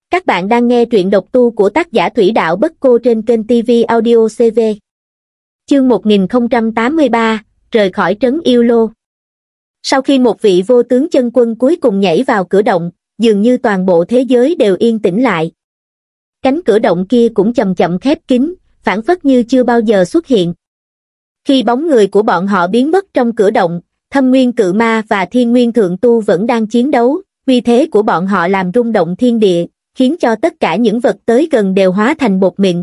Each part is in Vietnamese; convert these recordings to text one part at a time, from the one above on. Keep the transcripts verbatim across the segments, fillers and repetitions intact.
Các bạn đang nghe truyện độc tu của tác giả Thủy Đạo Bất Cô trên kênh ti vi Audio xê vê. Chương một nghìn không trăm tám mươi ba, rời khỏi trấn Yêu Lô. Sau khi một vị vô tướng chân quân cuối cùng nhảy vào cửa động, dường như toàn bộ thế giới đều yên tĩnh lại. Cánh cửa động kia cũng chậm chậm khép kín, phảng phất như chưa bao giờ xuất hiện. Khi bóng người của bọn họ biến mất trong cửa động, Thâm Nguyên Cự Ma và Thiên Nguyên Thượng Tu vẫn đang chiến đấu, uy thế của bọn họ làm rung động thiên địa, khiến cho tất cả những vật tới gần đều hóa thành bột mịn.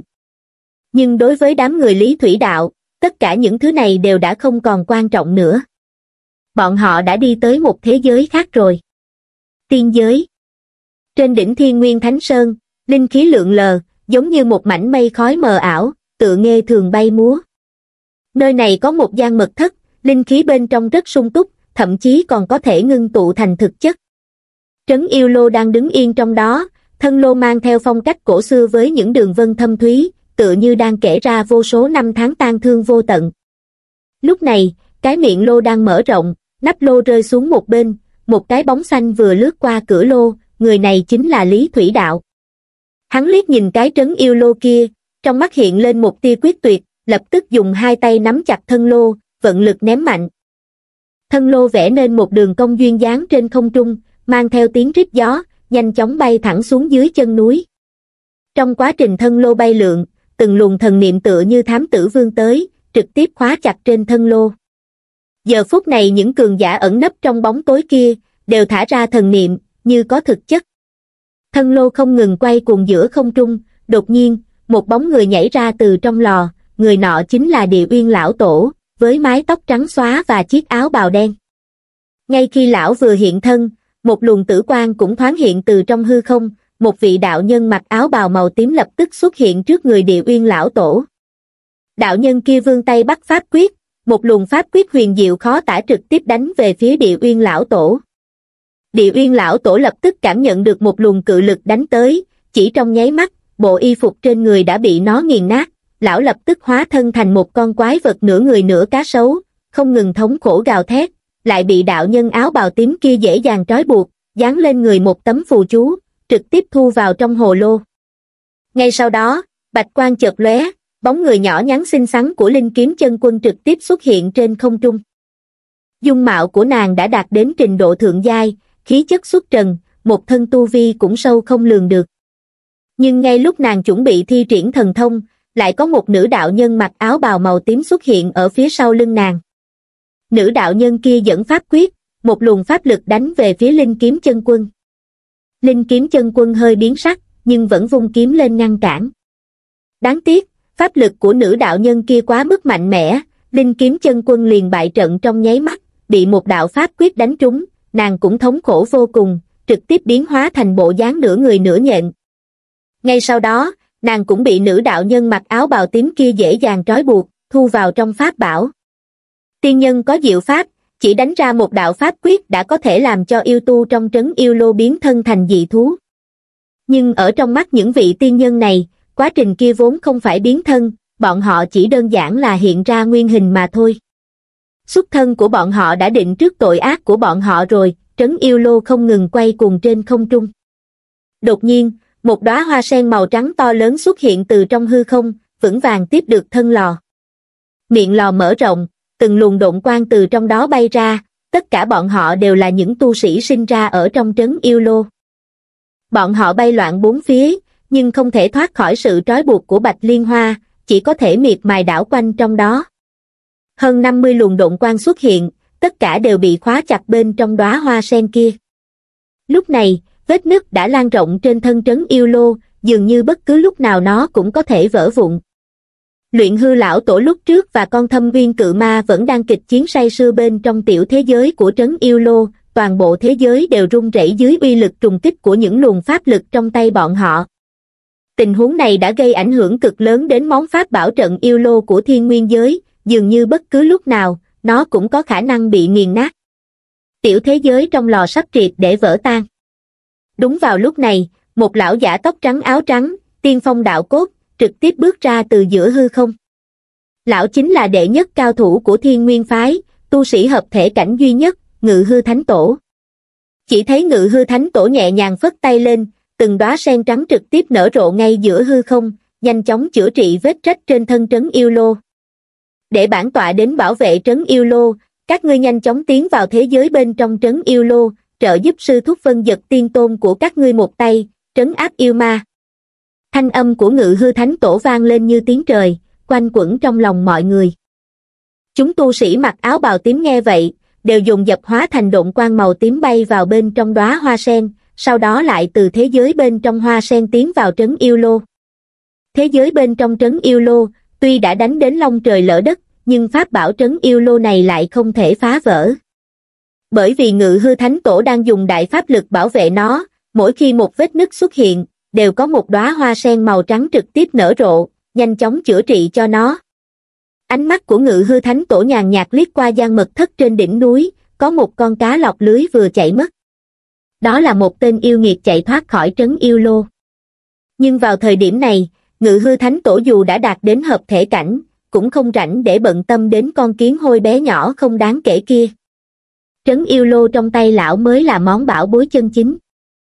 Nhưng đối với đám người Lý Thủy Đạo, tất cả những thứ này đều đã không còn quan trọng nữa. Bọn họ đã đi tới một thế giới khác rồi. Tiên giới. Trên đỉnh Thiên Nguyên Thánh Sơn, linh khí lượn lờ, giống như một mảnh mây khói mờ ảo, tựa nghê thường bay múa. Nơi này có một gian mật thất, linh khí bên trong rất sung túc, thậm chí còn có thể ngưng tụ thành thực chất. Trấn Yêu Lô đang đứng yên trong đó, thân lô mang theo phong cách cổ xưa với những đường vân thâm thúy, tựa như đang kể ra vô số năm tháng tang thương vô tận. Lúc này, cái miệng lô đang mở rộng, nắp lô rơi xuống một bên, một cái bóng xanh vừa lướt qua cửa lô, người này chính là Lý Thủy Đạo. Hắn liếc nhìn cái trấn Yêu Lô kia, trong mắt hiện lên một tia quyết tuyệt, lập tức dùng hai tay nắm chặt thân lô, vận lực ném mạnh. Thân lô vẽ nên một đường cong duyên dáng trên không trung, mang theo tiếng rít gió, nhanh chóng bay thẳng xuống dưới chân núi. Trong quá trình thân lô bay lượn, từng luồng thần niệm tựa như thám tử vươn tới, trực tiếp khóa chặt trên thân lô. Giờ phút này những cường giả ẩn nấp trong bóng tối kia, đều thả ra thần niệm, như có thực chất. Thân lô không ngừng quay cuồng giữa không trung, đột nhiên, một bóng người nhảy ra từ trong lò, người nọ chính là Địa Uyên lão tổ, với mái tóc trắng xóa và chiếc áo bào đen. Ngay khi lão vừa hiện thân, một luồng tử quang cũng thoáng hiện từ trong hư không, một vị đạo nhân mặc áo bào màu tím lập tức xuất hiện trước người Địa Uyên lão tổ. Đạo nhân kia vươn tay bắt pháp quyết, một luồng pháp quyết huyền diệu khó tả trực tiếp đánh về phía Địa Uyên lão tổ. Địa Uyên lão tổ lập tức cảm nhận được một luồng cự lực đánh tới, chỉ trong nháy mắt, bộ y phục trên người đã bị nó nghiền nát, lão lập tức hóa thân thành một con quái vật nửa người nửa cá sấu, không ngừng thống khổ gào thét, lại bị đạo nhân áo bào tím kia dễ dàng trói buộc, dán lên người một tấm phù chú, trực tiếp thu vào trong hồ lô. Ngay sau đó, bạch quang chợt lóe, bóng người nhỏ nhắn xinh xắn của Linh Kiếm Chân Quân trực tiếp xuất hiện trên không trung. Dung mạo của nàng đã đạt đến trình độ thượng giai, khí chất xuất trần, một thân tu vi cũng sâu không lường được. Nhưng ngay lúc nàng chuẩn bị thi triển thần thông, lại có một nữ đạo nhân mặc áo bào màu tím xuất hiện ở phía sau lưng nàng. Nữ đạo nhân kia dẫn pháp quyết, một luồng pháp lực đánh về phía Linh Kiếm Chân Quân. Linh Kiếm Chân Quân hơi biến sắc, nhưng vẫn vung kiếm lên ngăn cản. Đáng tiếc, pháp lực của nữ đạo nhân kia quá mức mạnh mẽ, Linh Kiếm Chân Quân liền bại trận trong nháy mắt, bị một đạo pháp quyết đánh trúng, nàng cũng thống khổ vô cùng, trực tiếp biến hóa thành bộ dáng nửa người nửa nhện. Ngay sau đó, nàng cũng bị nữ đạo nhân mặc áo bào tím kia dễ dàng trói buộc, thu vào trong pháp bảo. Tiên nhân có diệu pháp, chỉ đánh ra một đạo pháp quyết đã có thể làm cho yêu tu trong trấn Yêu Lô biến thân thành dị thú. Nhưng ở trong mắt những vị tiên nhân này, quá trình kia vốn không phải biến thân, bọn họ chỉ đơn giản là hiện ra nguyên hình mà thôi. Xuất thân của bọn họ đã định trước tội ác của bọn họ rồi, trấn Yêu Lô không ngừng quay cuồng trên không trung. Đột nhiên, một đóa hoa sen màu trắng to lớn xuất hiện từ trong hư không, vững vàng tiếp được thân lò. Miệng lò mở rộng, từng luồng độn quang từ trong đó bay ra, tất cả bọn họ đều là những tu sĩ sinh ra ở trong trấn Yêu Lô. Bọn họ bay loạn bốn phía, nhưng không thể thoát khỏi sự trói buộc của Bạch Liên Hoa, chỉ có thể miệt mài đảo quanh trong đó. Hơn năm mươi luồng độn quang xuất hiện, tất cả đều bị khóa chặt bên trong đóa hoa sen kia. Lúc này, vết nứt đã lan rộng trên thân trấn Yêu Lô, dường như bất cứ lúc nào nó cũng có thể vỡ vụn. Luyện hư lão tổ lúc trước và con Thâm Nguyên Cự Ma vẫn đang kịch chiến say sưa bên trong tiểu thế giới của trấn Yêu Lô, toàn bộ thế giới đều rung rẩy dưới uy lực trùng kích của những luồng pháp lực trong tay bọn họ. Tình huống này đã gây ảnh hưởng cực lớn đến món pháp bảo trận Yêu Lô của Thiên Nguyên giới, dường như bất cứ lúc nào, nó cũng có khả năng bị nghiền nát. Tiểu thế giới trong lò sắp triệt để vỡ tan. Đúng vào lúc này, một lão giả tóc trắng áo trắng, tiên phong đạo cốt, trực tiếp bước ra từ giữa hư không. Lão chính là đệ nhất cao thủ của Thiên Nguyên phái, tu sĩ hợp thể cảnh duy nhất, Ngự Hư Thánh Tổ. Chỉ thấy Ngự Hư Thánh Tổ nhẹ nhàng phất tay lên, từng đóa sen trắng trực tiếp nở rộ ngay giữa hư không, nhanh chóng chữa trị vết rách trên thân trấn yêu lô. Để bản tọa đến bảo vệ trấn yêu lô, các ngươi nhanh chóng tiến vào thế giới bên trong trấn yêu lô, trợ giúp sư thúc Vân Dật tiên tôn của các ngươi một tay, trấn áp yêu ma. Thanh âm của Ngự Hư Thánh Tổ vang lên như tiếng trời, quanh quẩn trong lòng mọi người. Chúng tu sĩ mặc áo bào tím nghe vậy, đều dùng dập hóa thành độn quang màu tím bay vào bên trong đóa hoa sen, sau đó lại từ thế giới bên trong hoa sen tiến vào trấn yêu lô. Thế giới bên trong trấn yêu lô, tuy đã đánh đến long trời lỡ đất, nhưng pháp bảo trấn yêu lô này lại không thể phá vỡ. Bởi vì Ngự Hư Thánh Tổ đang dùng đại pháp lực bảo vệ nó, mỗi khi một vết nứt xuất hiện, đều có một đóa hoa sen màu trắng trực tiếp nở rộ, nhanh chóng chữa trị cho nó. Ánh mắt của Ngự Hư Thánh Tổ nhàn nhạt liếc qua gian mật thất trên đỉnh núi, có một con cá lọc lưới vừa chạy mất. Đó là một tên yêu nghiệt chạy thoát khỏi trấn yêu lô. Nhưng vào thời điểm này, Ngự Hư Thánh Tổ dù đã đạt đến hợp thể cảnh, cũng không rảnh để bận tâm đến con kiến hôi bé nhỏ không đáng kể kia. Trấn yêu lô trong tay lão mới là món bảo bối chân chính.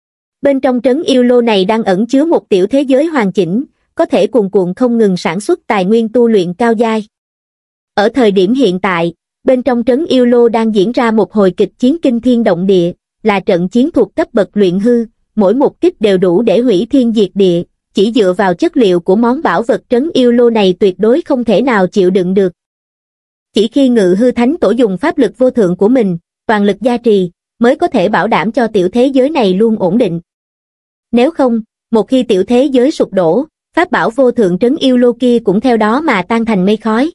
Bên trong trấn yêu lô này đang ẩn chứa một tiểu thế giới hoàn chỉnh, có thể cuồn cuộn không ngừng sản xuất tài nguyên tu luyện cao giai. Ở thời điểm hiện tại, bên trong trấn yêu lô đang diễn ra một hồi kịch chiến kinh thiên động địa, là trận chiến thuộc cấp bậc luyện hư, mỗi một kích đều đủ để hủy thiên diệt địa, chỉ dựa vào chất liệu của món bảo vật trấn yêu lô này tuyệt đối không thể nào chịu đựng được. Chỉ khi Ngự Hư Thánh Tổ dùng pháp lực vô thượng của mình, toàn lực gia trì, mới có thể bảo đảm cho tiểu thế giới này luôn ổn định. Nếu không, một khi tiểu thế giới sụp đổ, pháp bảo vô thượng trấn yêu lô kia cũng theo đó mà tan thành mây khói.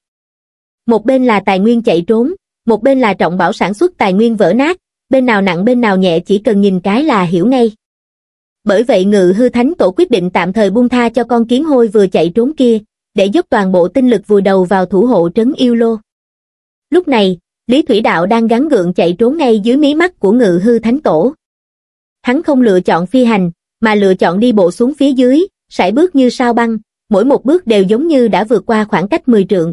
Một bên là tài nguyên chạy trốn, một bên là trọng bảo sản xuất tài nguyên vỡ nát, bên nào nặng bên nào nhẹ chỉ cần nhìn cái là hiểu ngay. Bởi vậy Ngự Hư Thánh Tổ quyết định tạm thời buông tha cho con kiến hôi vừa chạy trốn kia, để dốc toàn bộ tinh lực vùi đầu vào thủ hộ trấn yêu lô. Lúc này, Lý Thủy Đạo đang gắng gượng chạy trốn ngay dưới mí mắt của Ngự Hư Thánh Tổ. Hắn không lựa chọn phi hành, mà lựa chọn đi bộ xuống phía dưới, sải bước như sao băng, mỗi một bước đều giống như đã vượt qua khoảng cách mười trượng.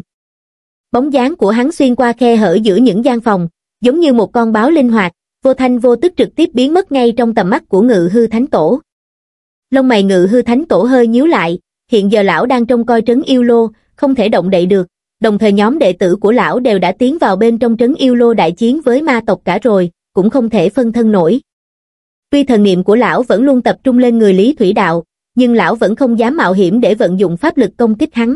Bóng dáng của hắn xuyên qua khe hở giữa những gian phòng, giống như một con báo linh hoạt, vô thanh vô tức trực tiếp biến mất ngay trong tầm mắt của Ngự Hư Thánh Tổ. Lông mày Ngự Hư Thánh Tổ hơi nhíu lại, hiện giờ lão đang trông coi trấn yêu lô, không thể động đậy được, đồng thời nhóm đệ tử của lão đều đã tiến vào bên trong trấn yêu lô đại chiến với ma tộc cả rồi, cũng không thể phân thân nổi. Tuy thần niệm của lão vẫn luôn tập trung lên người Lý Thủy Đạo, nhưng lão vẫn không dám mạo hiểm để vận dụng pháp lực công kích hắn.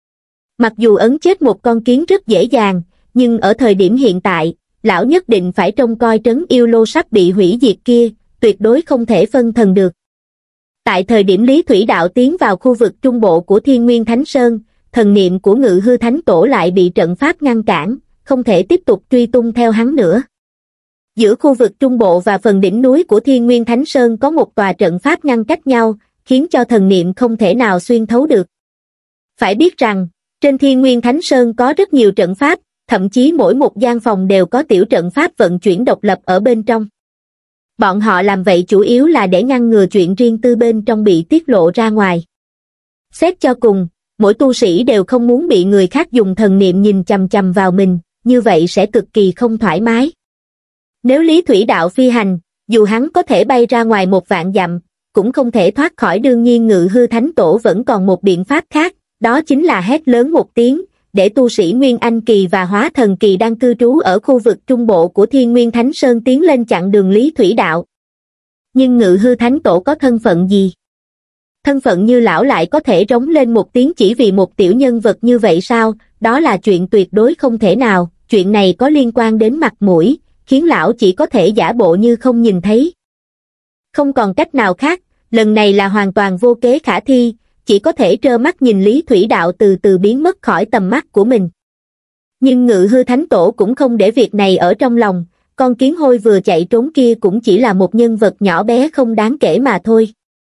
Mặc dù ấn chết một con kiến rất dễ dàng, nhưng ở thời điểm hiện tại, lão nhất định phải trông coi trấn yêu lô sắp bị hủy diệt kia, tuyệt đối không thể phân thần được. Tại thời điểm Lý Thủy Đạo tiến vào khu vực trung bộ của Thiên Nguyên Thánh Sơn, thần niệm của Ngự Hư Thánh Tổ lại bị trận pháp ngăn cản, không thể tiếp tục truy tung theo hắn nữa. Giữa khu vực trung bộ và phần đỉnh núi của Thiên Nguyên Thánh Sơn có một tòa trận pháp ngăn cách nhau, khiến cho thần niệm không thể nào xuyên thấu được. Phải biết rằng, trên Thiên Nguyên Thánh Sơn có rất nhiều trận pháp, thậm chí mỗi một gian phòng đều có tiểu trận pháp vận chuyển độc lập ở bên trong. Bọn họ làm vậy chủ yếu là để ngăn ngừa chuyện riêng tư bên trong bị tiết lộ ra ngoài. Xét cho cùng, mỗi tu sĩ đều không muốn bị người khác dùng thần niệm nhìn chằm chằm vào mình, như vậy sẽ cực kỳ không thoải mái. Nếu Lý Thủy Đạo phi hành, dù hắn có thể bay ra ngoài một vạn dặm, cũng không thể thoát khỏi. Đương nhiên Ngự Hư Thánh Tổ vẫn còn một biện pháp khác, đó chính là hét lớn một tiếng, để tu sĩ Nguyên Anh Kỳ và Hóa Thần Kỳ đang cư trú ở khu vực trung bộ của Thiên Nguyên Thánh Sơn tiến lên chặn đường Lý Thủy Đạo. Nhưng Ngự Hư Thánh Tổ có thân phận gì? Thân phận như lão lại có thể rống lên một tiếng chỉ vì một tiểu nhân vật như vậy sao? Đó là chuyện tuyệt đối không thể nào, chuyện này có liên quan đến mặt mũi, khiến lão chỉ có thể giả bộ như không nhìn thấy. Không còn cách nào khác, lần này là hoàn toàn vô kế khả thi, chỉ có thể trơ mắt nhìn Lý Thủy Đạo từ từ biến mất khỏi tầm mắt của mình. Nhưng Ngự Hư Thánh Tổ cũng không để việc này ở trong lòng, con kiến hôi vừa chạy trốn kia cũng chỉ là một nhân vật nhỏ bé không đáng kể mà thôi.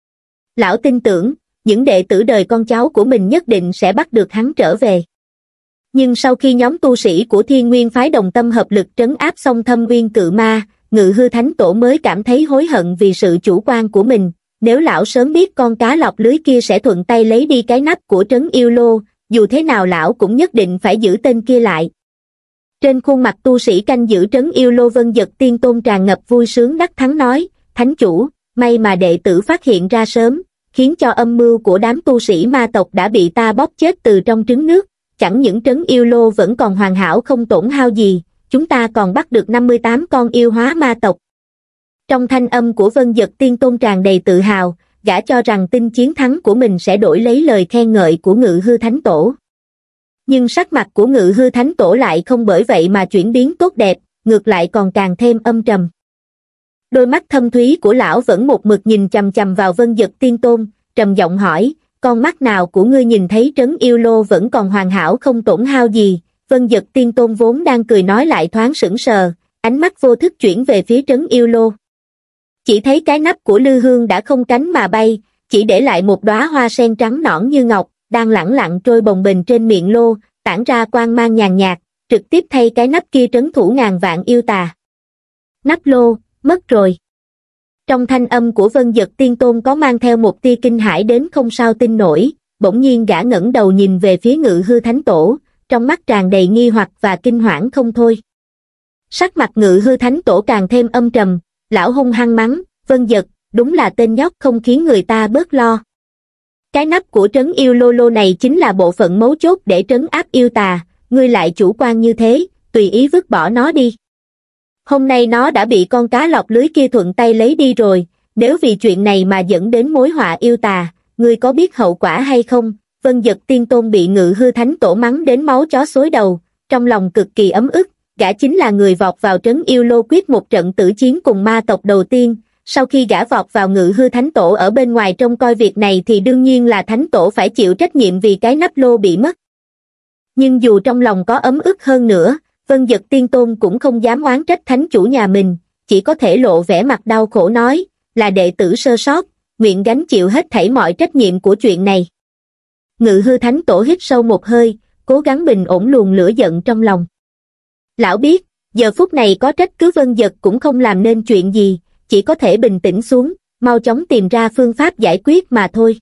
Lão tin tưởng, những đệ tử đời con cháu của mình nhất định sẽ bắt được hắn trở về. Nhưng sau khi nhóm tu sĩ của Thiên Nguyên phái đồng tâm hợp lực trấn áp xong Thâm Uyên Cự Ma, Ngự Hư Thánh Tổ mới cảm thấy hối hận vì sự chủ quan của mình. Nếu lão sớm biết con cá lọc lưới kia sẽ thuận tay lấy đi cái nắp của trấn yêu lô, dù thế nào lão cũng nhất định phải giữ tên kia lại. Trên khuôn mặt tu sĩ canh giữ trấn yêu lô Vân Dật Tiên Tôn tràn ngập vui sướng đắc thắng nói, Thánh chủ, may mà đệ tử phát hiện ra sớm, khiến cho âm mưu của đám tu sĩ ma tộc đã bị ta bóp chết từ trong trứng nước, chẳng những trấn yêu lô vẫn còn hoàn hảo không tổn hao gì, chúng ta còn bắt được năm mươi tám con yêu hóa ma tộc. Trong thanh âm của Vân Dật Tiên Tôn tràn đầy tự hào, gã cho rằng tin chiến thắng của mình sẽ đổi lấy lời khen ngợi của Ngự Hư Thánh Tổ. Nhưng sắc mặt của Ngự Hư Thánh Tổ lại không bởi vậy mà chuyển biến tốt đẹp, ngược lại còn càng thêm âm trầm. Đôi mắt thâm thúy của lão vẫn một mực nhìn chằm chằm vào Vân Dật Tiên Tôn, trầm giọng hỏi, con mắt nào của ngươi nhìn thấy trấn yêu lô vẫn còn hoàn hảo không tổn hao gì? Vân Dật Tiên Tôn vốn đang cười nói lại thoáng sững sờ, ánh mắt vô thức chuyển về phía trấn yêu lô. Chỉ thấy cái nắp của lư hương đã không cánh mà bay, chỉ để lại một đóa hoa sen trắng nõn như ngọc, đang lẳng lặng trôi bồng bềnh trên miệng lô, tản ra quang mang nhàn nhạt, trực tiếp thay cái nắp kia trấn thủ ngàn vạn yêu tà. Nắp lô, mất rồi. Trong thanh âm của Vân Dật Tiên Tôn có mang theo một tia kinh hãi đến không sao tin nổi, bỗng nhiên gã ngẩng đầu nhìn về phía Ngự Hư Thánh Tổ, trong mắt tràn đầy nghi hoặc và kinh hoảng không thôi. Sắc mặt Ngự Hư Thánh Tổ càng thêm âm trầm, lão hung hăng mắng, Vân Dật, đúng là tên nhóc không khiến người ta bớt lo. Cái nắp của trấn yêu lô lô này chính là bộ phận mấu chốt để trấn áp yêu tà, ngươi lại chủ quan như thế, tùy ý vứt bỏ nó đi. Hôm nay nó đã bị con cá lọc lưới kia thuận tay lấy đi rồi, nếu vì chuyện này mà dẫn đến mối họa yêu tà, ngươi có biết hậu quả hay không? Vân Dật Tiên Tôn bị Ngự Hư Thánh Tổ mắng đến máu chó xối đầu, trong lòng cực kỳ ấm ức, gã chính là người vọt vào trấn yêu lô quyết một trận tử chiến cùng ma tộc đầu tiên, sau khi gã vọt vào Ngự Hư Thánh Tổ ở bên ngoài trông coi việc này thì đương nhiên là Thánh Tổ phải chịu trách nhiệm vì cái nắp lô bị mất. Nhưng dù trong lòng có ấm ức hơn nữa, Vân Dật Tiên Tôn cũng không dám oán trách thánh chủ nhà mình, chỉ có thể lộ vẻ mặt đau khổ nói, là đệ tử sơ sót, nguyện gánh chịu hết thảy mọi trách nhiệm của chuyện này. Ngự Hư Thánh Tổ hít sâu một hơi, cố gắng bình ổn luồng lửa giận trong lòng. Lão biết, giờ phút này có trách cứ Vân Dật cũng không làm nên chuyện gì, chỉ có thể bình tĩnh xuống, mau chóng tìm ra phương pháp giải quyết mà thôi.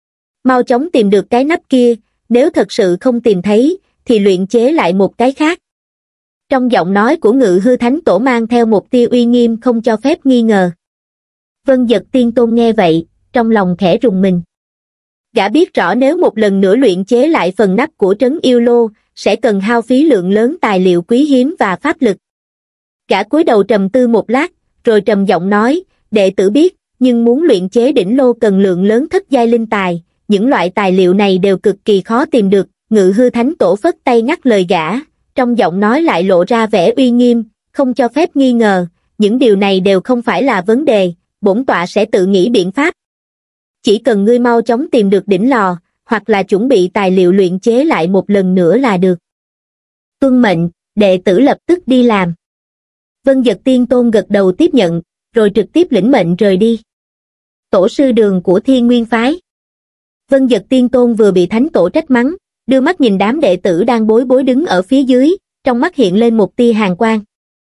Mau chóng tìm được cái nắp kia, nếu thật sự không tìm thấy, thì luyện chế lại một cái khác. Trong giọng nói của Ngự Hư Thánh Tổ mang theo một tia uy nghiêm không cho phép nghi ngờ. Vân Dật Tiên Tôn nghe vậy, trong lòng khẽ rùng mình. Gã biết rõ nếu một lần nữa luyện chế lại phần nắp của trấn yêu lô, sẽ cần hao phí lượng lớn tài liệu quý hiếm và pháp lực. Gã cúi đầu trầm tư một lát, rồi trầm giọng nói, đệ tử biết, nhưng muốn luyện chế đỉnh lô cần lượng lớn thất giai linh tài, những loại tài liệu này đều cực kỳ khó tìm được. Ngự Hư Thánh Tổ phất tay ngắt lời gã, trong giọng nói lại lộ ra vẻ uy nghiêm, không cho phép nghi ngờ, những điều này đều không phải là vấn đề, bổn tọa sẽ tự nghĩ biện pháp. Chỉ cần ngươi mau chóng tìm được đỉnh lò, hoặc là chuẩn bị tài liệu luyện chế lại một lần nữa là được. Tuân mệnh, đệ tử lập tức đi làm. Vân Dật Tiên Tôn gật đầu tiếp nhận, rồi trực tiếp lĩnh mệnh rời đi. Tổ sư đường của Thiên Nguyên Phái. Vân Dật Tiên Tôn vừa bị Thánh Tổ trách mắng, đưa mắt nhìn đám đệ tử đang bối rối đứng ở phía dưới, trong mắt hiện lên một tia hàn quang.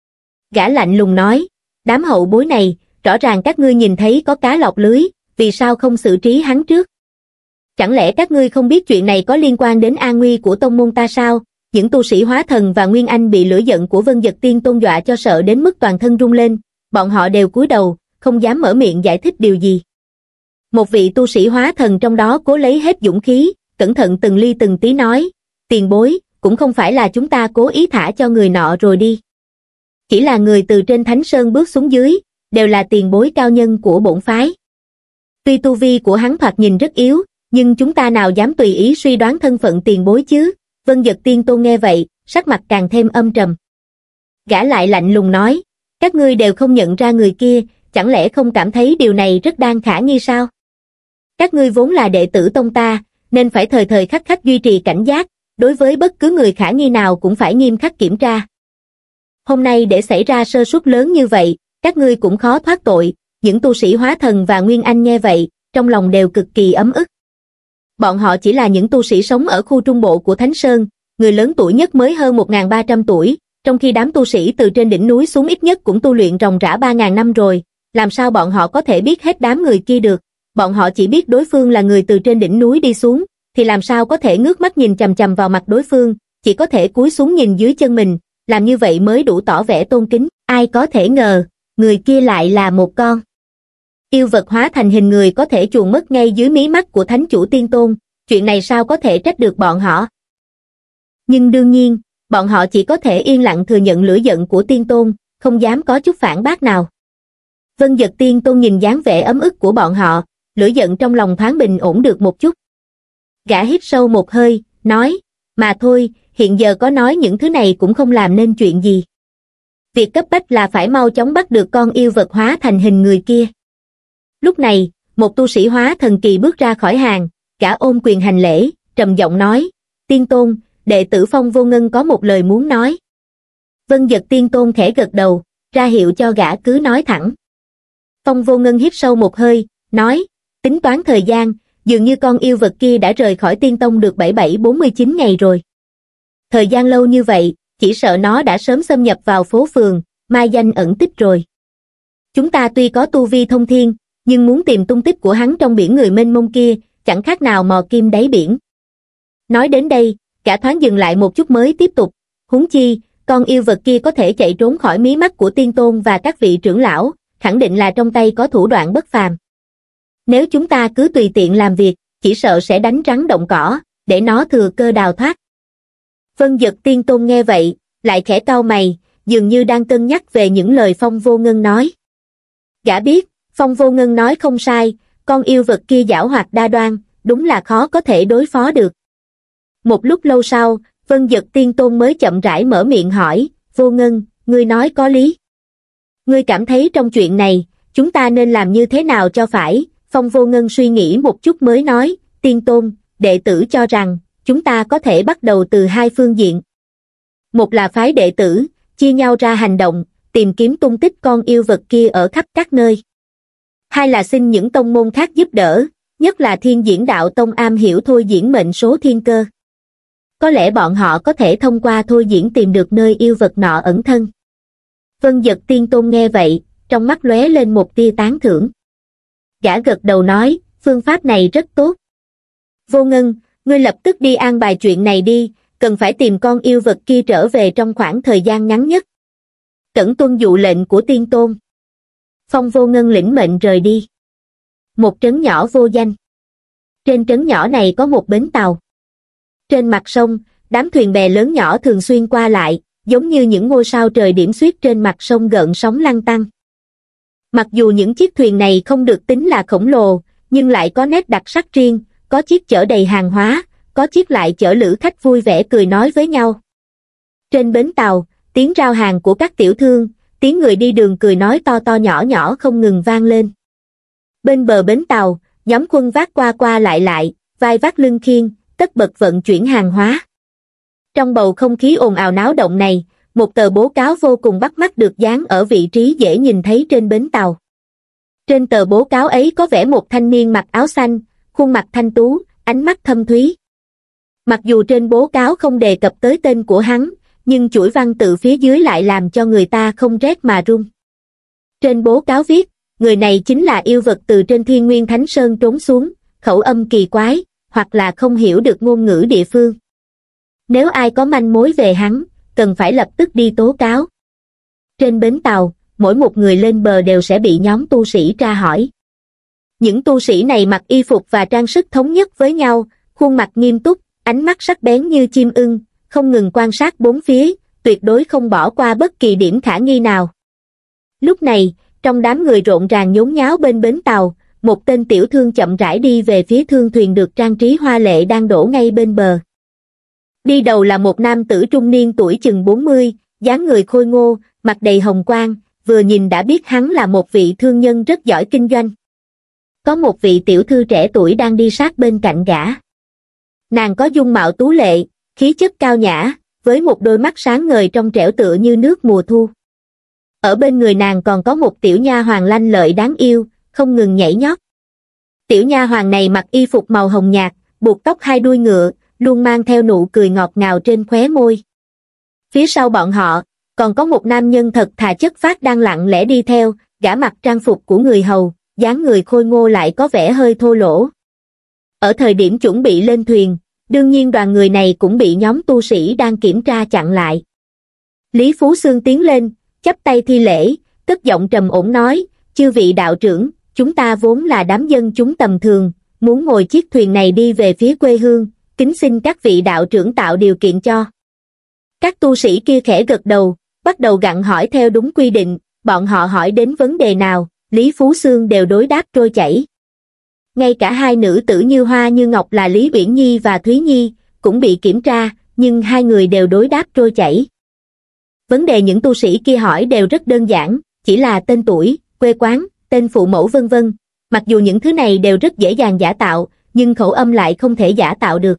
Gã lạnh lùng nói, đám hậu bối này, rõ ràng các ngươi nhìn thấy có cá lọt lưới, vì sao không xử trí hắn trước? Chẳng lẽ các ngươi không biết chuyện này có liên quan đến an nguy của tông môn ta sao? Những tu sĩ hóa thần và Nguyên Anh bị lửa giận của Vân Dật Tiên Tôn dọa cho sợ đến mức toàn thân rung lên, bọn họ đều cúi đầu, không dám mở miệng giải thích điều gì. Một vị tu sĩ hóa thần trong đó cố lấy hết dũng khí, cẩn thận từng ly từng tí nói, tiền bối, cũng không phải là chúng ta cố ý thả cho người nọ rồi đi. Chỉ là người từ trên Thánh Sơn bước xuống dưới, đều là tiền bối cao nhân của bổn phái. Tuy tu vi của hắn thoạt nhìn rất yếu, nhưng chúng ta nào dám tùy ý suy đoán thân phận tiền bối chứ? Vân Dật Tiên Tôn nghe vậy, sắc mặt càng thêm âm trầm. Gã lại lạnh lùng nói, các ngươi đều không nhận ra người kia, chẳng lẽ không cảm thấy điều này rất đang khả nghi sao? Các ngươi vốn là đệ tử tông ta, nên phải thời thời khắc khắc duy trì cảnh giác, đối với bất cứ người khả nghi nào cũng phải nghiêm khắc kiểm tra. Hôm nay để xảy ra sơ suất lớn như vậy, các ngươi cũng khó thoát tội. Những tu sĩ hóa thần và Nguyên Anh nghe vậy, trong lòng đều cực kỳ ấm ức. Bọn họ chỉ là những tu sĩ sống ở khu trung bộ của Thánh Sơn, người lớn tuổi nhất mới hơn một nghìn ba trăm tuổi, trong khi đám tu sĩ từ trên đỉnh núi xuống ít nhất cũng tu luyện ròng rã ba nghìn năm rồi, làm sao bọn họ có thể biết hết đám người kia được? Bọn họ chỉ biết đối phương là người từ trên đỉnh núi đi xuống, thì làm sao có thể ngước mắt nhìn chằm chằm vào mặt đối phương, chỉ có thể cúi xuống nhìn dưới chân mình, làm như vậy mới đủ tỏ vẻ tôn kính. Ai có thể ngờ, người kia lại là một con Yêu vật hóa thành hình người có thể chuồn mất ngay dưới mí mắt của thánh chủ tiên tôn, chuyện này sao có thể trách được bọn họ. Nhưng đương nhiên, bọn họ chỉ có thể yên lặng thừa nhận lửa giận của tiên tôn, không dám có chút phản bác nào. Vân Dật tiên tôn nhìn dáng vẻ ấm ức của bọn họ, lửa giận trong lòng thoáng bình ổn được một chút. Gã hít sâu một hơi, nói, mà thôi, hiện giờ có nói những thứ này cũng không làm nên chuyện gì. Việc cấp bách là phải mau chóng bắt được con yêu vật hóa thành hình người kia. Lúc này, một tu sĩ hóa thần kỳ bước ra khỏi hàng, gã ôm quyền hành lễ, trầm giọng nói, tiên tôn, đệ tử Phong Vô Ngân có một lời muốn nói. Vân Dật tiên tôn khẽ gật đầu, ra hiệu cho gã cứ nói thẳng. Phong Vô Ngân hít sâu một hơi, nói, tính toán thời gian, dường như con yêu vật kia đã rời khỏi tiên tông được bảy bảy bốn mươi chín ngày rồi. Thời gian lâu như vậy, chỉ sợ nó đã sớm xâm nhập vào phố phường, mai danh ẩn tích rồi. Chúng ta tuy có tu vi thông thiên, nhưng muốn tìm tung tích của hắn trong biển người mênh mông kia, chẳng khác nào mò kim đáy biển. Nói đến đây, cả thoáng dừng lại một chút mới tiếp tục, huống chi, con yêu vật kia có thể chạy trốn khỏi mí mắt của tiên tôn và các vị trưởng lão, khẳng định là trong tay có thủ đoạn bất phàm. Nếu chúng ta cứ tùy tiện làm việc, chỉ sợ sẽ đánh rắn động cỏ, để nó thừa cơ đào thoát. Vân Dật tiên tôn nghe vậy, lại khẽ cau mày, dường như đang cân nhắc về những lời Phong Vô Ngân nói. Gã biết, Phong Vô Ngân nói không sai, con yêu vật kia giảo hoạt đa đoan, đúng là khó có thể đối phó được. Một lúc lâu sau, Vân Dật tiên tôn mới chậm rãi mở miệng hỏi, Vô Ngân, ngươi nói có lý. Ngươi cảm thấy trong chuyện này, chúng ta nên làm như thế nào cho phải? Phong Vô Ngân suy nghĩ một chút mới nói, tiên tôn, đệ tử cho rằng, chúng ta có thể bắt đầu từ hai phương diện. Một là phái đệ tử, chia nhau ra hành động, tìm kiếm tung tích con yêu vật kia ở khắp các nơi. Hai là xin những tông môn khác giúp đỡ, nhất là Thiên Diễn Đạo Tông am hiểu thôi diễn mệnh số thiên cơ. Có lẽ bọn họ có thể thông qua thôi diễn tìm được nơi yêu vật nọ ẩn thân. Vân Dật tiên tôn nghe vậy, trong mắt lóe lên một tia tán thưởng. Gã gật đầu nói, phương pháp này rất tốt. Vô Ngân, ngươi lập tức đi an bài chuyện này đi, cần phải tìm con yêu vật kia trở về trong khoảng thời gian ngắn nhất. Cẩn tuân dụ lệnh của tiên tôn. Phong Vô Ngân lĩnh mệnh rời đi. Một trấn nhỏ vô danh. Trên trấn nhỏ này có một bến tàu. Trên mặt sông, đám thuyền bè lớn nhỏ thường xuyên qua lại, giống như những ngôi sao trời điểm xuyết trên mặt sông gợn sóng lăn tăn. Mặc dù những chiếc thuyền này không được tính là khổng lồ, nhưng lại có nét đặc sắc riêng, có chiếc chở đầy hàng hóa, có chiếc lại chở lữ khách vui vẻ cười nói với nhau. Trên bến tàu, tiếng rao hàng của các tiểu thương, tiếng người đi đường cười nói to to nhỏ nhỏ không ngừng vang lên. Bên bờ bến tàu, nhóm quân vác qua qua lại lại, vai vác lưng khiên, tất bật vận chuyển hàng hóa. Trong bầu không khí ồn ào náo động này, một tờ bố cáo vô cùng bắt mắt được dán ở vị trí dễ nhìn thấy trên bến tàu. Trên tờ bố cáo ấy có vẽ một thanh niên mặc áo xanh, khuôn mặt thanh tú, ánh mắt thâm thúy. Mặc dù trên bố cáo không đề cập tới tên của hắn, nhưng chuỗi văn tự phía dưới lại làm cho người ta không rét mà run. Trên bố cáo viết, người này chính là yêu vật từ trên Thiên Nguyên Thánh Sơn trốn xuống, khẩu âm kỳ quái, hoặc là không hiểu được ngôn ngữ địa phương. Nếu ai có manh mối về hắn, cần phải lập tức đi tố cáo. Trên bến tàu, mỗi một người lên bờ đều sẽ bị nhóm tu sĩ tra hỏi. Những tu sĩ này mặc y phục và trang sức thống nhất với nhau, khuôn mặt nghiêm túc, ánh mắt sắc bén như chim ưng, không ngừng quan sát bốn phía, tuyệt đối không bỏ qua bất kỳ điểm khả nghi nào. Lúc này, trong đám người rộn ràng nhốn nháo bên bến tàu, một tên tiểu thương chậm rãi đi về phía thương thuyền được trang trí hoa lệ đang đổ ngay bên bờ. Đi đầu là một nam tử trung niên tuổi chừng bốn mươi, dáng người khôi ngô, mặt đầy hồng quang, vừa nhìn đã biết hắn là một vị thương nhân rất giỏi kinh doanh. Có một vị tiểu thư trẻ tuổi đang đi sát bên cạnh gã. Nàng có dung mạo tú lệ, khí chất cao nhã, với một đôi mắt sáng ngời trong trẻo tựa như nước mùa thu. Ở bên người nàng còn có một tiểu nha hoàn lanh lợi đáng yêu, không ngừng nhảy nhót. Tiểu nha hoàn này mặc y phục màu hồng nhạt, buộc tóc hai đuôi ngựa, luôn mang theo nụ cười ngọt ngào trên khóe môi. Phía sau bọn họ, còn có một nam nhân thật thà chất phác đang lặng lẽ đi theo, gã mặc trang phục của người hầu, dáng người khôi ngô lại có vẻ hơi thô lỗ. Ở thời điểm chuẩn bị lên thuyền, đương nhiên đoàn người này cũng bị nhóm tu sĩ đang kiểm tra chặn lại. Lý Phú Xương tiến lên, chắp tay thi lễ, cất giọng trầm ổn nói, chư vị đạo trưởng, chúng ta vốn là đám dân chúng tầm thường, muốn ngồi chiếc thuyền này đi về phía quê hương, kính xin các vị đạo trưởng tạo điều kiện cho. Các tu sĩ kia khẽ gật đầu, bắt đầu gặng hỏi theo đúng quy định, bọn họ hỏi đến vấn đề nào, Lý Phú Xương đều đối đáp trôi chảy. Ngay cả hai nữ tử như hoa như ngọc là Lý Uyển Nhi và Thúy Nhi, cũng bị kiểm tra, nhưng hai người đều đối đáp trôi chảy. Vấn đề những tu sĩ kia hỏi đều rất đơn giản, chỉ là tên tuổi, quê quán, tên phụ mẫu vân vân. Mặc dù những thứ này đều rất dễ dàng giả tạo, nhưng khẩu âm lại không thể giả tạo được.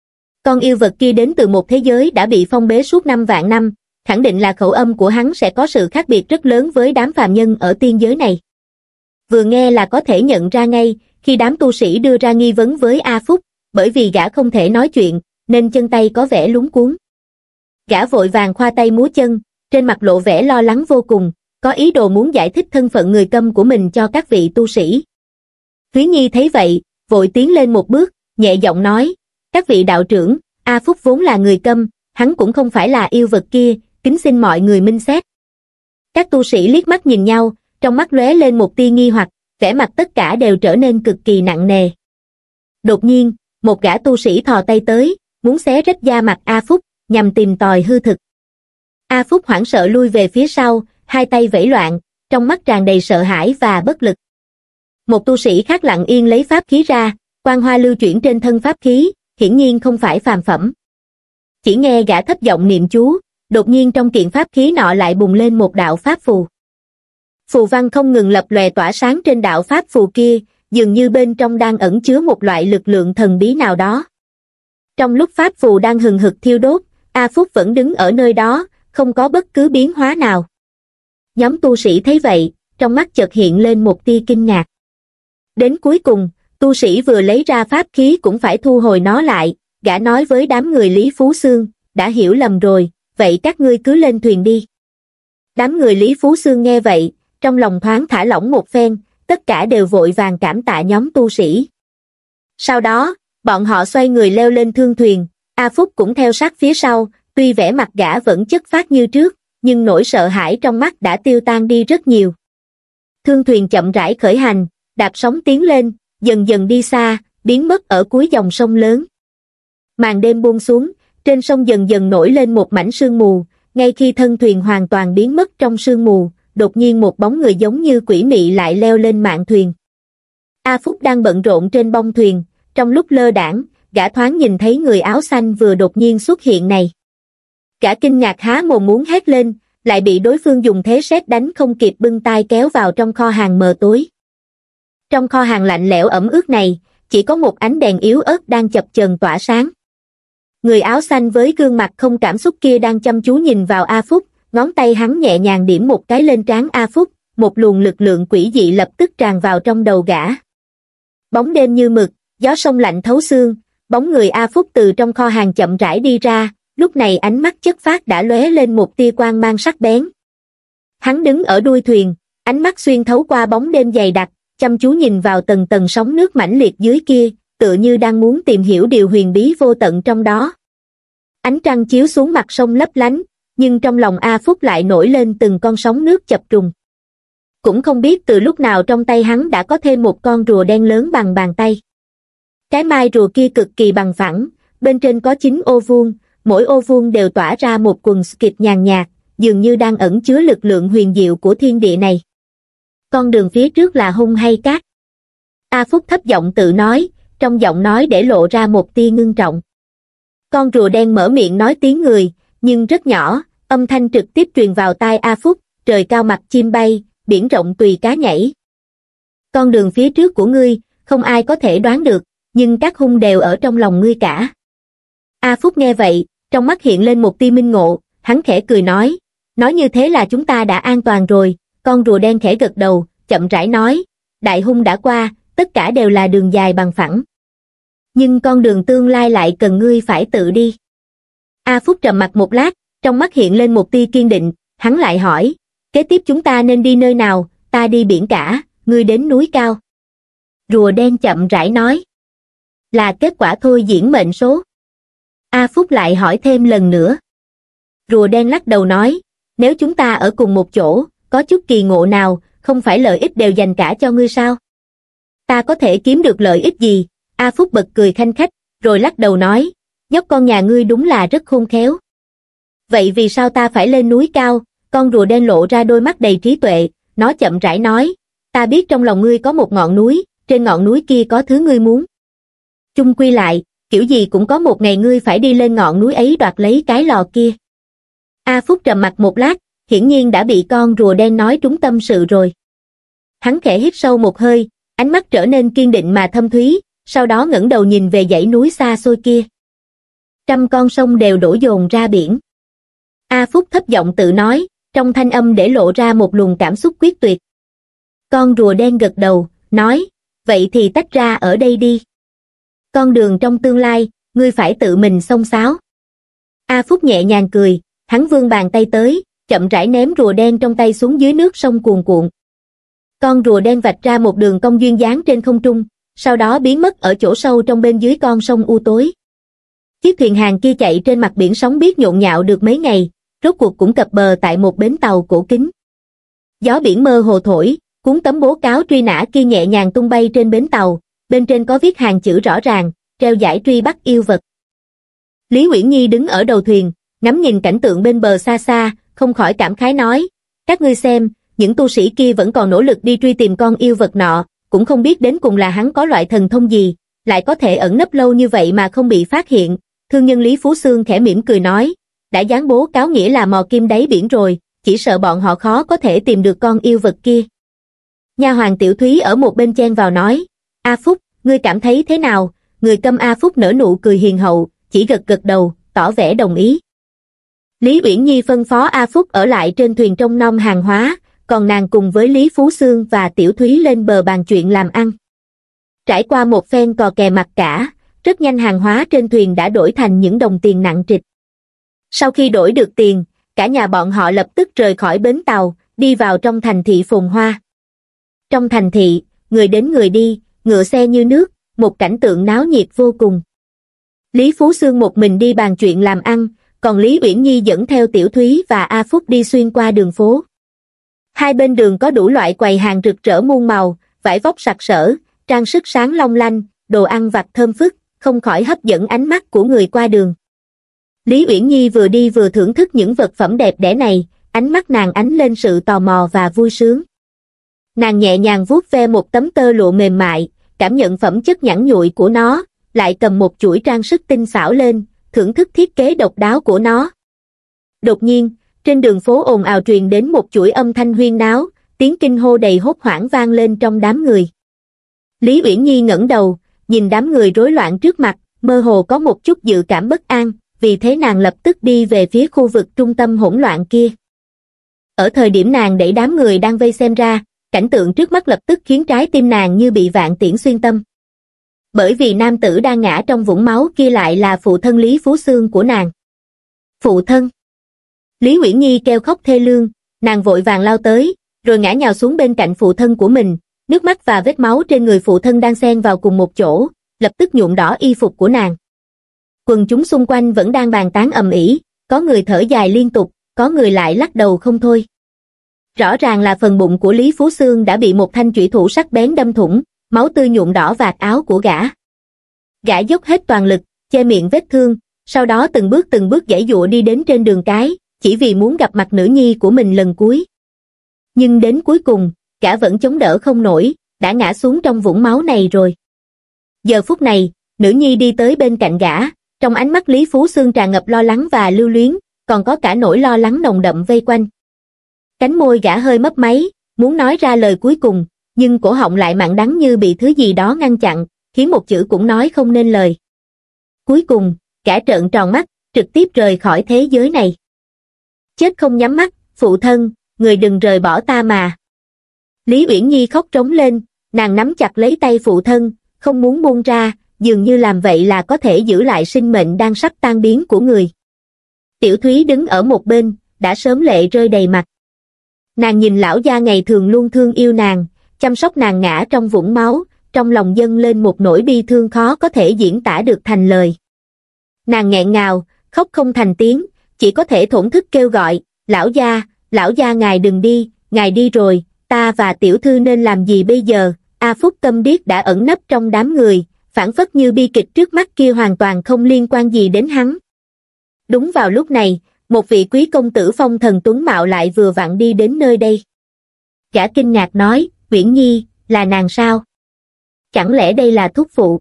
Con yêu vật kia đến từ một thế giới đã bị phong bế suốt năm vạn năm, khẳng định là khẩu âm của hắn sẽ có sự khác biệt rất lớn với đám phàm nhân ở tiên giới này. Vừa nghe là có thể nhận ra ngay, khi đám tu sĩ đưa ra nghi vấn với A Phúc, bởi vì gã không thể nói chuyện, nên chân tay có vẻ lúng cuống. Gã vội vàng khoa tay múa chân, trên mặt lộ vẻ lo lắng vô cùng, có ý đồ muốn giải thích thân phận người câm của mình cho các vị tu sĩ. Thúy Nhi thấy vậy, vội tiến lên một bước, nhẹ giọng nói, các vị đạo trưởng, A Phúc vốn là người câm, hắn cũng không phải là yêu vật kia, kính xin mọi người minh xét. Các tu sĩ liếc mắt nhìn nhau, trong mắt lóe lên một tia nghi hoặc, vẻ mặt tất cả đều trở nên cực kỳ nặng nề. Đột nhiên, một gã tu sĩ thò tay tới, muốn xé rách da mặt A Phúc, nhằm tìm tòi hư thực. A Phúc hoảng sợ lui về phía sau, hai tay vẫy loạn, trong mắt tràn đầy sợ hãi và bất lực. Một tu sĩ khác lặng yên lấy pháp khí ra, quang hoa lưu chuyển trên thân pháp khí, hiển nhiên không phải phàm phẩm. Chỉ nghe gã thấp giọng niệm chú, đột nhiên trong kiện pháp khí nọ lại bùng lên một đạo pháp phù. Phù văn không ngừng lập lòe tỏa sáng trên đạo pháp phù kia, dường như bên trong đang ẩn chứa một loại lực lượng thần bí nào đó. Trong lúc pháp phù đang hừng hực thiêu đốt, A Phúc vẫn đứng ở nơi đó, không có bất cứ biến hóa nào. Nhóm tu sĩ thấy vậy, trong mắt chợt hiện lên một tia kinh ngạc. Đến cuối cùng, tu sĩ vừa lấy ra pháp khí cũng phải thu hồi nó lại, gã nói với đám người Lý Phú Xương, đã hiểu lầm rồi, vậy các ngươi cứ lên thuyền đi. Đám người Lý Phú Xương nghe vậy, trong lòng thoáng thả lỏng một phen, tất cả đều vội vàng cảm tạ nhóm tu sĩ. Sau đó, bọn họ xoay người leo lên thương thuyền, A Phúc cũng theo sát phía sau, tuy vẻ mặt gã vẫn chất phát như trước, nhưng nỗi sợ hãi trong mắt đã tiêu tan đi rất nhiều. Thương thuyền chậm rãi khởi hành, đạp sóng tiến lên, dần dần đi xa, biến mất ở cuối dòng sông lớn. Màn đêm buông xuống, trên sông dần dần nổi lên một mảnh sương mù, ngay khi thân thuyền hoàn toàn biến mất trong sương mù, đột nhiên một bóng người giống như quỷ mị lại leo lên mạn thuyền. A Phúc đang bận rộn trên bông thuyền, trong lúc lơ đãng, gã thoáng nhìn thấy người áo xanh vừa đột nhiên xuất hiện này. Gã kinh ngạc há mồm muốn hét lên, lại bị đối phương dùng thế sét đánh không kịp bưng tay kéo vào trong kho hàng mờ tối. Trong kho hàng lạnh lẽo ẩm ướt này, chỉ có một ánh đèn yếu ớt đang chập chờn tỏa sáng. Người áo xanh với gương mặt không cảm xúc kia đang chăm chú nhìn vào A Phúc, ngón tay hắn nhẹ nhàng điểm một cái lên trán A Phúc, một luồng lực lượng quỷ dị lập tức tràn vào trong đầu gã. Bóng đêm như mực, gió sông lạnh thấu xương, bóng người A Phúc từ trong kho hàng chậm rãi đi ra, lúc này ánh mắt chất phác đã lóe lên một tia quang mang sắc bén. Hắn đứng ở đuôi thuyền, ánh mắt xuyên thấu qua bóng đêm dày đặc, chăm chú nhìn vào tầng tầng sóng nước mãnh liệt dưới kia, tựa như đang muốn tìm hiểu điều huyền bí vô tận trong đó. Ánh trăng chiếu xuống mặt sông lấp lánh, nhưng trong lòng A Phúc lại nổi lên từng con sóng nước chập trùng. Cũng không biết từ lúc nào trong tay hắn đã có thêm một con rùa đen lớn bằng bàn tay. Cái mai rùa kia cực kỳ bằng phẳng, bên trên có chín ô vuông, mỗi ô vuông đều tỏa ra một quầng kịch nhàn nhạt, dường như đang ẩn chứa lực lượng huyền diệu của thiên địa này. Con đường phía trước là hung hay cát? A Phúc thấp giọng tự nói, trong giọng nói để lộ ra một tia ngưng trọng. Con rùa đen mở miệng nói tiếng người, nhưng rất nhỏ, âm thanh trực tiếp truyền vào tai A Phúc, trời cao mặt chim bay, biển rộng tùy cá nhảy. Con đường phía trước của ngươi, không ai có thể đoán được, nhưng các hung đều ở trong lòng ngươi cả. A Phúc nghe vậy, trong mắt hiện lên một tia minh ngộ, hắn khẽ cười nói, nói như thế là chúng ta đã an toàn rồi. Con rùa đen khẽ gật đầu, chậm rãi nói, đại hung đã qua, tất cả đều là đường dài bằng phẳng. Nhưng con đường tương lai lại cần ngươi phải tự đi. A Phúc trầm mặc một lát, trong mắt hiện lên một tia kiên định, hắn lại hỏi, kế tiếp chúng ta nên đi nơi nào? Ta đi biển cả, ngươi đến núi cao. Rùa đen chậm rãi nói, là kết quả thôi diễn mệnh số. A Phúc lại hỏi thêm lần nữa. Rùa đen lắc đầu nói, nếu chúng ta ở cùng một chỗ, có chút kỳ ngộ nào, không phải lợi ích đều dành cả cho ngươi sao? Ta có thể kiếm được lợi ích gì? A Phúc bật cười khanh khách, rồi lắc đầu nói, nhóc con nhà ngươi đúng là rất khôn khéo. Vậy vì sao ta phải lên núi cao? Con rùa đen lộ ra đôi mắt đầy trí tuệ, nó chậm rãi nói, ta biết trong lòng ngươi có một ngọn núi, trên ngọn núi kia có thứ ngươi muốn. Chung quy lại, kiểu gì cũng có một ngày ngươi phải đi lên ngọn núi ấy đoạt lấy cái lò kia. A Phúc trầm mặt một lát, hiển nhiên đã bị con rùa đen nói trúng tâm sự rồi. Hắn khẽ hít sâu một hơi, ánh mắt trở nên kiên định mà thâm thúy, sau đó ngẩng đầu nhìn về dãy núi xa xôi kia. Trăm con sông đều đổ dồn ra biển. A Phúc thấp giọng tự nói, trong thanh âm để lộ ra một luồng cảm xúc quyết tuyệt. Con rùa đen gật đầu, nói, vậy thì tách ra ở đây đi. Con đường trong tương lai, ngươi phải tự mình xông xáo. A Phúc nhẹ nhàng cười, hắn vươn bàn tay tới, chậm rãi ném rùa đen trong tay xuống dưới nước sông cuồn cuộn. Con rùa đen vạch ra một đường cong duyên dáng trên không trung, sau đó biến mất ở chỗ sâu trong bên dưới con sông u tối. Chiếc thuyền hàng kia chạy trên mặt biển sóng biết nhộn nhạo được mấy ngày, rốt cuộc cũng cập bờ tại một bến tàu cổ kính. Gió biển mơ hồ thổi, cuốn tấm bố cáo truy nã kia nhẹ nhàng tung bay trên bến tàu, bên trên có viết hàng chữ rõ ràng, treo giải truy bắt yêu vật. Lý Uyển Nhi đứng ở đầu thuyền, ngắm nhìn cảnh tượng bên bờ xa xa, không khỏi cảm khái nói, các ngươi xem, những tu sĩ kia vẫn còn nỗ lực đi truy tìm con yêu vật nọ, cũng không biết đến cùng là hắn có loại thần thông gì, lại có thể ẩn nấp lâu như vậy mà không bị phát hiện. Thương nhân Lý Phú Xương khẽ mỉm cười nói, đã dán bố cáo nghĩa là mò kim đáy biển rồi, chỉ sợ bọn họ khó có thể tìm được con yêu vật kia. Nha hoàn Tiểu Thúy ở một bên chen vào nói, A Phúc, ngươi cảm thấy thế nào? Người câm A Phúc nở nụ cười hiền hậu, chỉ gật gật đầu, tỏ vẻ đồng ý. Lý Uyển Nhi phân phó A Phúc ở lại trên thuyền trông nom hàng hóa, còn nàng cùng với Lý Phú Xương và Tiểu Thúy lên bờ bàn chuyện làm ăn. Trải qua một phen cò kè mặc cả, rất nhanh hàng hóa trên thuyền đã đổi thành những đồng tiền nặng trịch. Sau khi đổi được tiền, cả nhà bọn họ lập tức rời khỏi bến tàu, đi vào trong thành thị phồn hoa. Trong thành thị, người đến người đi, ngựa xe như nước, một cảnh tượng náo nhiệt vô cùng. Lý Phú Xương một mình đi bàn chuyện làm ăn, còn Lý Uyển Nhi dẫn theo Tiểu Thúy và A Phúc đi xuyên qua đường phố. Hai bên đường có đủ loại quầy hàng rực rỡ muôn màu, vải vóc sặc sỡ, trang sức sáng long lanh, đồ ăn vặt thơm phức, không khỏi hấp dẫn ánh mắt của người qua đường. Lý Uyển Nhi vừa đi vừa thưởng thức những vật phẩm đẹp đẽ này, ánh mắt nàng ánh lên sự tò mò và vui sướng. Nàng nhẹ nhàng vuốt ve một tấm tơ lụa mềm mại, cảm nhận phẩm chất nhẵn nhụi của nó, lại cầm một chuỗi trang sức tinh xảo lên, thưởng thức thiết kế độc đáo của nó. Đột nhiên, trên đường phố ồn ào truyền đến một chuỗi âm thanh huyên náo, tiếng kinh hô đầy hốt hoảng vang lên trong đám người. Lý Uyển Nhi ngẩng đầu, nhìn đám người rối loạn trước mặt, mơ hồ có một chút dự cảm bất an, vì thế nàng lập tức đi về phía khu vực trung tâm hỗn loạn kia. Ở thời điểm nàng đẩy đám người đang vây xem ra, cảnh tượng trước mắt lập tức khiến trái tim nàng như bị vạn tiễn xuyên tâm. Bởi vì nam tử đang ngã trong vũng máu kia lại là phụ thân Lý Phú Xương của nàng. Phụ thân! Lý Uyển Nhi kêu khóc thê lương, nàng vội vàng lao tới, rồi ngã nhào xuống bên cạnh phụ thân của mình, nước mắt và vết máu trên người phụ thân đang xen vào cùng một chỗ, lập tức nhuộm đỏ y phục của nàng. Quần chúng xung quanh vẫn đang bàn tán ầm ĩ, có người thở dài liên tục, có người lại lắc đầu không thôi. Rõ ràng là phần bụng của Lý Phú Xương đã bị một thanh chủy thủ sắc bén đâm thủng, máu tươi nhuộm đỏ vạt áo của gã. Gã dốc hết toàn lực, che miệng vết thương, sau đó từng bước từng bước giãy giụa đi đến trên đường cái, chỉ vì muốn gặp mặt nữ nhi của mình lần cuối. Nhưng đến cuối cùng, gã vẫn chống đỡ không nổi, đã ngã xuống trong vũng máu này rồi. Giờ phút này, nữ nhi đi tới bên cạnh gã, trong ánh mắt Lý Phú Xương tràn ngập lo lắng và lưu luyến, còn có cả nỗi lo lắng nồng đậm vây quanh. Cánh môi gã hơi mấp máy, muốn nói ra lời cuối cùng, nhưng cổ họng lại mặn đắng như bị thứ gì đó ngăn chặn, khiến một chữ cũng nói không nên lời. Cuối cùng, gã trợn tròn mắt, trực tiếp rời khỏi thế giới này. Chết không nhắm mắt, phụ thân, người đừng rời bỏ ta mà. Lý Uyển Nhi khóc trống lên, nàng nắm chặt lấy tay phụ thân, không muốn buông ra, dường như làm vậy là có thể giữ lại sinh mệnh đang sắp tan biến của người. Tiểu Thúy đứng ở một bên, đã sớm lệ rơi đầy mặt. Nàng nhìn lão gia ngày thường luôn thương yêu nàng, chăm sóc nàng ngã trong vũng máu, trong lòng dâng lên một nỗi bi thương khó có thể diễn tả được thành lời. Nàng nghẹn ngào, khóc không thành tiếng, chỉ có thể thổn thức kêu gọi, lão gia, lão gia ngài đừng đi, ngài đi rồi, ta và tiểu thư nên làm gì bây giờ? A Phúc câm điếc đã ẩn nấp trong đám người, phảng phất như bi kịch trước mắt kia hoàn toàn không liên quan gì đến hắn. Đúng vào lúc này, một vị quý công tử phong thần tuấn mạo lại vừa vặn đi đến nơi đây. Gã kinh ngạc nói, Uyển Nhi, là nàng sao? Chẳng lẽ đây là thúc phụ?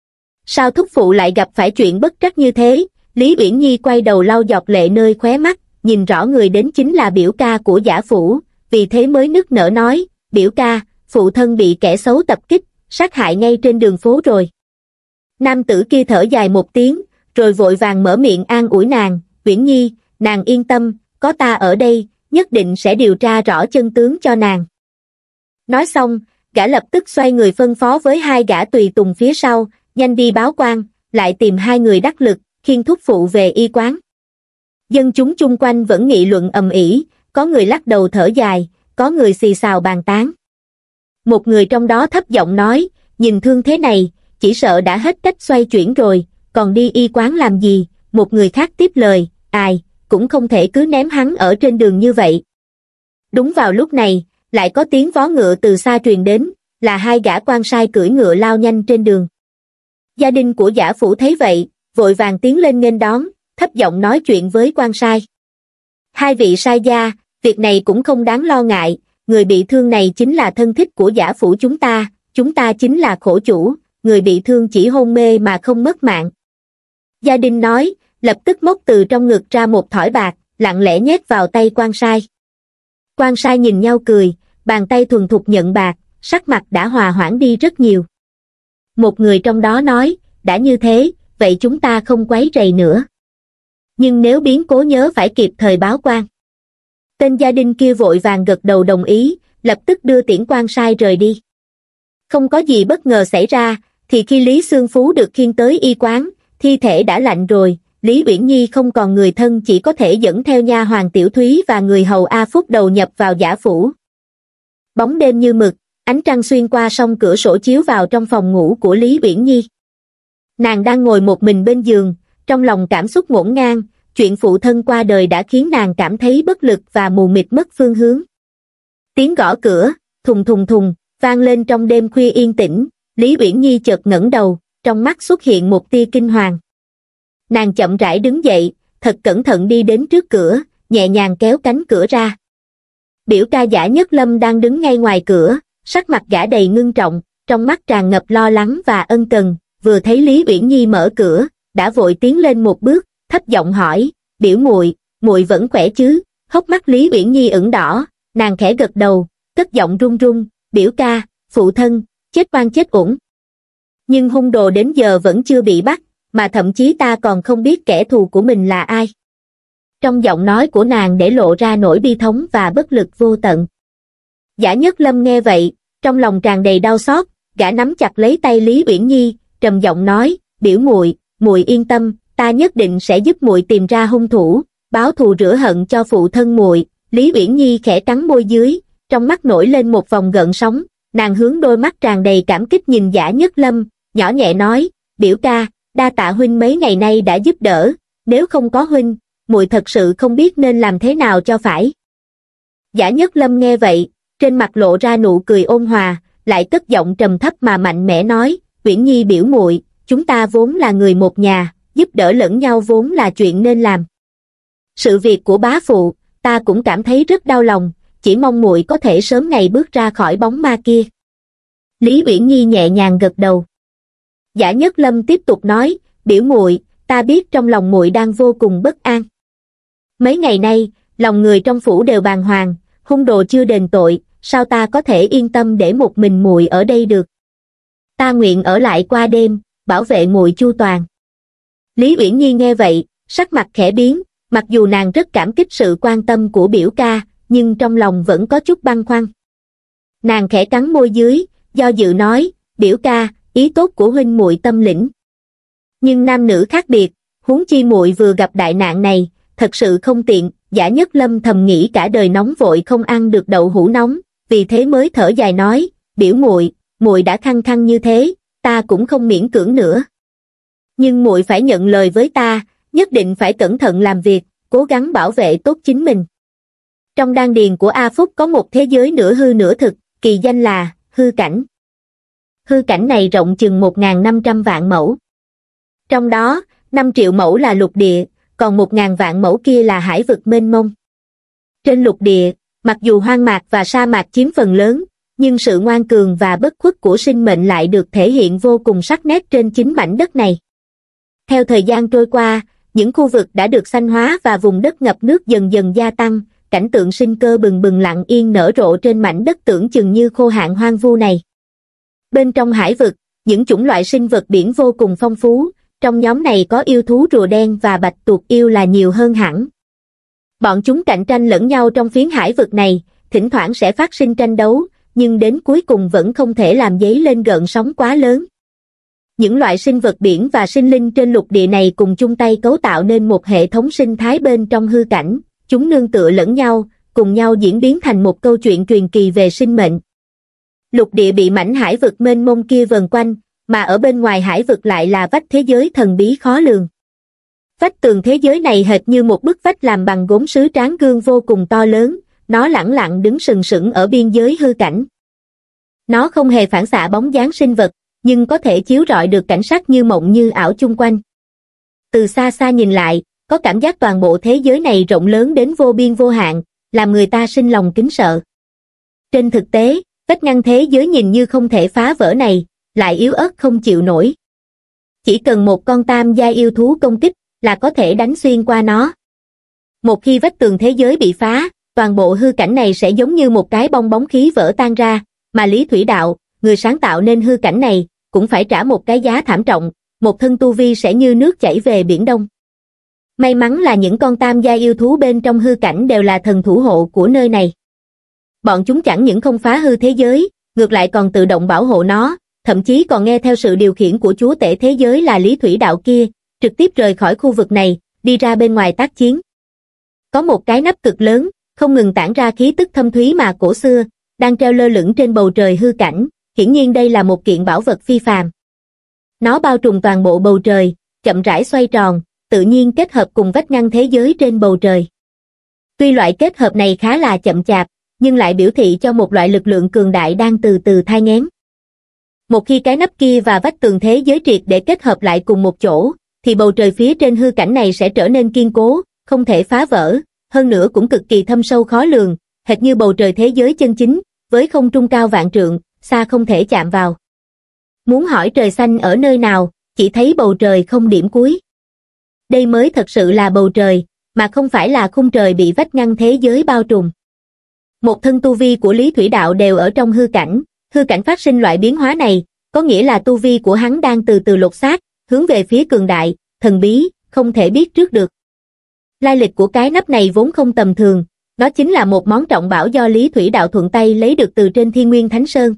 Sao thúc phụ lại gặp phải chuyện bất trắc như thế? Lý Uyển Nhi quay đầu lau giọt lệ nơi khóe mắt, nhìn rõ người đến chính là biểu ca của Giả Phủ, vì thế mới nức nở nói, biểu ca, phụ thân bị kẻ xấu tập kích, sát hại ngay trên đường phố rồi. Nam tử kia thở dài một tiếng, rồi vội vàng mở miệng an ủi nàng, Uyển Nhi, nàng yên tâm, có ta ở đây, nhất định sẽ điều tra rõ chân tướng cho nàng. Nói xong, gã lập tức xoay người phân phó với hai gã tùy tùng phía sau, nhanh đi báo quan, lại tìm hai người đắc lực, khiêng thúc phụ về y quán. Dân chúng chung quanh vẫn nghị luận ầm ĩ, có người lắc đầu thở dài, có người xì xào bàn tán. Một người trong đó thấp giọng nói, nhìn thương thế này, chỉ sợ đã hết cách xoay chuyển rồi, còn đi y quán làm gì? Một người khác tiếp lời, ai, cũng không thể cứ ném hắn ở trên đường như vậy. Đúng vào lúc này, lại có tiếng vó ngựa từ xa truyền đến, là hai gã quan sai cưỡi ngựa lao nhanh trên đường. Gia đình của Giả Phủ thấy vậy, vội vàng tiến lên nghênh đón, thấp giọng nói chuyện với quan sai. Hai vị sai gia, việc này cũng không đáng lo ngại, người bị thương này chính là thân thích của Giả Phủ chúng ta, chúng ta chính là khổ chủ, người bị thương chỉ hôn mê mà không mất mạng. Gia đình nói, lập tức móc từ trong ngực ra một thỏi bạc, lặng lẽ nhét vào tay quan sai. Quan sai nhìn nhau cười, bàn tay thuần thục nhận bạc, sắc mặt đã hòa hoãn đi rất nhiều. Một người trong đó nói, đã như thế, vậy chúng ta không quấy rầy nữa. Nhưng nếu biến cố nhớ phải kịp thời báo quan. Tên gia đình kia vội vàng gật đầu đồng ý, lập tức đưa tiễn quan sai rời đi. Không có gì bất ngờ xảy ra, thì khi Lý Xương Phú được khiêng tới y quán, thi thể đã lạnh rồi, Lý Uyển Nhi không còn người thân chỉ có thể dẫn theo nha hoàn Tiểu Thúy và người hầu A Phúc đầu nhập vào Giả Phủ. Bóng đêm như mực, ánh trăng xuyên qua song cửa sổ chiếu vào trong phòng ngủ của Lý Uyển Nhi. Nàng đang ngồi một mình bên giường, trong lòng cảm xúc ngổn ngang, chuyện phụ thân qua đời đã khiến nàng cảm thấy bất lực và mù mịt mất phương hướng. Tiếng gõ cửa, thùng thùng thùng, vang lên trong đêm khuya yên tĩnh, Lý Uyển Nhi chợt ngẩng đầu, trong mắt xuất hiện một tia kinh hoàng. Nàng chậm rãi đứng dậy, thật cẩn thận đi đến trước cửa, nhẹ nhàng kéo cánh cửa ra. Biểu ca Giả Nhất Lâm đang đứng ngay ngoài cửa, sắc mặt gã đầy ngưng trọng, trong mắt tràn ngập lo lắng và ân cần, vừa thấy Lý Uyển Nhi mở cửa, đã vội tiến lên một bước, thấp giọng hỏi, biểu muội, muội vẫn khỏe chứ? Hốc mắt Lý Uyển Nhi ửng đỏ, nàng khẽ gật đầu, cất giọng run run, biểu ca, phụ thân, chết oan chết uổng. Nhưng hung đồ đến giờ vẫn chưa bị bắt, mà thậm chí ta còn không biết kẻ thù của mình là ai. Trong giọng nói của nàng để lộ ra nỗi bi thống và bất lực vô tận. Giả Nhất Lâm nghe vậy, trong lòng tràn đầy đau xót, gã nắm chặt lấy tay Lý Uyển Nhi, trầm giọng nói, biểu muội, muội yên tâm, ta nhất định sẽ giúp muội tìm ra hung thủ, báo thù rửa hận cho phụ thân muội. Lý Uyển Nhi khẽ cắn môi dưới, trong mắt nổi lên một vòng gợn sóng, nàng hướng đôi mắt tràn đầy cảm kích nhìn Giả Nhất Lâm, nhỏ nhẹ nói, biểu ca, đa tạ huynh mấy ngày nay đã giúp đỡ, nếu không có huynh, muội thật sự không biết nên làm thế nào cho phải. Giả Nhất Lâm nghe vậy, trên mặt lộ ra nụ cười ôn hòa, lại cất giọng trầm thấp mà mạnh mẽ nói, Uyển Nhi biểu muội, chúng ta vốn là người một nhà, giúp đỡ lẫn nhau vốn là chuyện nên làm. Sự việc của bá phụ, ta cũng cảm thấy rất đau lòng, chỉ mong muội có thể sớm ngày bước ra khỏi bóng ma kia. Lý Uyển Nhi nhẹ nhàng gật đầu. Giả Nhất Lâm tiếp tục nói, biểu muội, ta biết trong lòng muội đang vô cùng bất an. Mấy ngày nay, lòng người trong phủ đều bàng hoàng, hung đồ chưa đền tội, sao ta có thể yên tâm để một mình muội ở đây được? Ta nguyện ở lại qua đêm, bảo vệ muội chu toàn. Lý Uyển Nhi nghe vậy, sắc mặt khẽ biến, mặc dù nàng rất cảm kích sự quan tâm của biểu ca, nhưng trong lòng vẫn có chút băn khoăn. Nàng khẽ cắn môi dưới, do dự nói, biểu ca, ý tốt của huynh muội tâm lĩnh. Nhưng nam nữ khác biệt, huống chi muội vừa gặp đại nạn này, thật sự không tiện. Giả Nhất Lâm thầm nghĩ cả đời nóng vội không ăn được đậu hũ nóng, vì thế mới thở dài nói, biểu muội, muội đã khăng khăng như thế, ta cũng không miễn cưỡng nữa. Nhưng muội phải nhận lời với ta, nhất định phải cẩn thận làm việc, cố gắng bảo vệ tốt chính mình. Trong đan điền của A Phúc có một thế giới nửa hư nửa thực, kỳ danh là hư cảnh. Hư cảnh này rộng chừng một nghìn năm trăm vạn mẫu. Trong đó, năm triệu mẫu là lục địa, còn một nghìn vạn mẫu kia là hải vực mênh mông. Trên lục địa, mặc dù hoang mạc và sa mạc chiếm phần lớn, nhưng sự ngoan cường và bất khuất của sinh mệnh lại được thể hiện vô cùng sắc nét trên chính mảnh đất này. Theo thời gian trôi qua, những khu vực đã được xanh hóa và vùng đất ngập nước dần dần gia tăng, cảnh tượng sinh cơ bừng bừng lặng yên nở rộ trên mảnh đất tưởng chừng như khô hạn hoang vu này. Bên trong hải vực, những chủng loại sinh vật biển vô cùng phong phú, trong nhóm này có yêu thú rùa đen và bạch tuộc yêu là nhiều hơn hẳn. Bọn chúng cạnh tranh lẫn nhau trong phiến hải vực này, thỉnh thoảng sẽ phát sinh tranh đấu, nhưng đến cuối cùng vẫn không thể làm dấy lên gợn sóng quá lớn. Những loại sinh vật biển và sinh linh trên lục địa này cùng chung tay cấu tạo nên một hệ thống sinh thái bên trong hư cảnh, chúng nương tựa lẫn nhau, cùng nhau diễn biến thành một câu chuyện truyền kỳ về sinh mệnh. Lục địa bị mảnh hải vực mênh mông kia vần quanh, mà ở bên ngoài hải vực lại là vách thế giới thần bí khó lường. Vách tường thế giới này hệt như một bức vách làm bằng gốm sứ tráng gương vô cùng to lớn, nó lẳng lặng đứng sừng sững ở biên giới hư cảnh. Nó không hề phản xạ bóng dáng sinh vật, nhưng có thể chiếu rọi được cảnh sắc như mộng như ảo chung quanh. Từ xa xa nhìn lại, có cảm giác toàn bộ thế giới này rộng lớn đến vô biên vô hạn, làm người ta sinh lòng kính sợ. Trên thực tế, vách ngăn thế giới nhìn như không thể phá vỡ này, lại yếu ớt không chịu nổi. Chỉ cần một con tam giai yêu thú công kích, là có thể đánh xuyên qua nó. Một khi vách tường thế giới bị phá, toàn bộ hư cảnh này sẽ giống như một cái bong bóng khí vỡ tan ra, mà Lý Thủy Đạo, người sáng tạo nên hư cảnh này, cũng phải trả một cái giá thảm trọng, một thân tu vi sẽ như nước chảy về biển Đông. May mắn là những con tam gia yêu thú bên trong hư cảnh đều là thần thủ hộ của nơi này. Bọn chúng chẳng những không phá hư thế giới, ngược lại còn tự động bảo hộ nó, thậm chí còn nghe theo sự điều khiển của chúa tể thế giới là Lý Thủy Đạo kia, trực tiếp rời khỏi khu vực này, đi ra bên ngoài tác chiến. Có một cái nắp cực lớn, không ngừng tản ra khí tức thâm thúy mà cổ xưa, đang treo lơ lửng trên bầu trời hư cảnh, hiển nhiên đây là một kiện bảo vật phi phàm. Nó bao trùm toàn bộ bầu trời, chậm rãi xoay tròn, tự nhiên kết hợp cùng vách ngăn thế giới trên bầu trời. Tuy loại kết hợp này khá là chậm chạp, nhưng lại biểu thị cho một loại lực lượng cường đại đang từ từ thai nghén. Một khi cái nắp kia và vách tường thế giới triệt để kết hợp lại cùng một chỗ, thì bầu trời phía trên hư cảnh này sẽ trở nên kiên cố, không thể phá vỡ, hơn nữa cũng cực kỳ thâm sâu khó lường, hệt như bầu trời thế giới chân chính, với không trung cao vạn trượng, xa không thể chạm vào. Muốn hỏi trời xanh ở nơi nào, chỉ thấy bầu trời không điểm cuối. Đây mới thật sự là bầu trời, mà không phải là khung trời bị vách ngăn thế giới bao trùm. Một thân tu vi của Lý Thủy Đạo đều ở trong hư cảnh, hư cảnh phát sinh loại biến hóa này, có nghĩa là tu vi của hắn đang từ từ lột xác, hướng về phía cường đại, thần bí, không thể biết trước được. Lai lịch của cái nắp này vốn không tầm thường, nó chính là một món trọng bảo do Lý Thủy Đạo thuận tay lấy được từ trên Thiên Nguyên Thánh Sơn.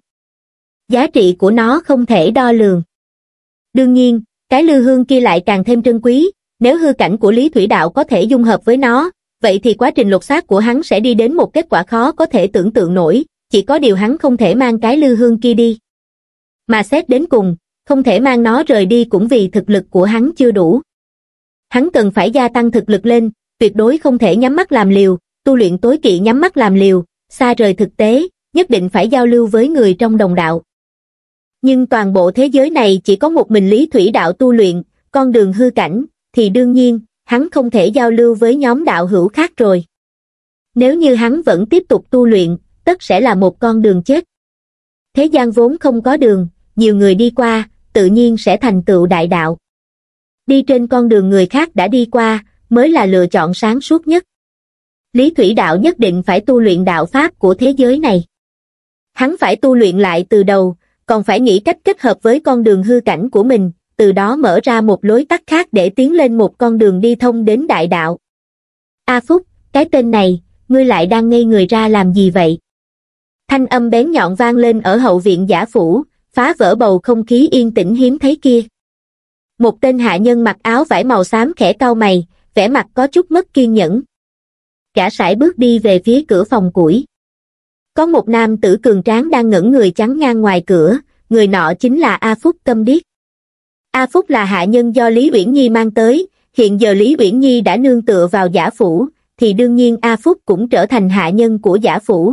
Giá trị của nó không thể đo lường. Đương nhiên, cái lư hương kia lại càng thêm trân quý, nếu hư cảnh của Lý Thủy Đạo có thể dung hợp với nó, vậy thì quá trình lột xác của hắn sẽ đi đến một kết quả khó có thể tưởng tượng nổi, chỉ có điều hắn không thể mang cái lư hương kia đi. Mà xét đến cùng, không thể mang nó rời đi cũng vì thực lực của hắn chưa đủ. Hắn cần phải gia tăng thực lực lên, tuyệt đối không thể nhắm mắt làm liều, tu luyện tối kỵ nhắm mắt làm liều, xa rời thực tế, nhất định phải giao lưu với người trong đồng đạo. Nhưng toàn bộ thế giới này chỉ có một mình Lý Thủy Đạo tu luyện, con đường hư cảnh, thì đương nhiên, hắn không thể giao lưu với nhóm đạo hữu khác rồi. Nếu như hắn vẫn tiếp tục tu luyện, tất sẽ là một con đường chết. Thế gian vốn không có đường, nhiều người đi qua, tự nhiên sẽ thành tựu đại đạo. Đi trên con đường người khác đã đi qua, mới là lựa chọn sáng suốt nhất. Lý Thủy Đạo nhất định phải tu luyện đạo pháp của thế giới này. Hắn phải tu luyện lại từ đầu, còn phải nghĩ cách kết hợp với con đường hư cảnh của mình, từ đó mở ra một lối tắt khác để tiến lên một con đường đi thông đến đại đạo. A Phúc, cái tên này, ngươi lại đang ngây người ra làm gì vậy? Thanh âm bén nhọn vang lên ở hậu viện giả phủ, phá vỡ bầu không khí yên tĩnh hiếm thấy kia. Một tên hạ nhân mặc áo vải màu xám khẽ cau mày, vẻ mặt có chút mất kiên nhẫn. Gã sải bước đi về phía cửa phòng củi. Có một nam tử cường tráng đang ngẩng người chắn ngang ngoài cửa, người nọ chính là A Phúc câm điếc. A Phúc là hạ nhân do Lý Uyển Nhi mang tới, hiện giờ Lý Uyển Nhi đã nương tựa vào giả phủ, thì đương nhiên A Phúc cũng trở thành hạ nhân của Giả Phủ.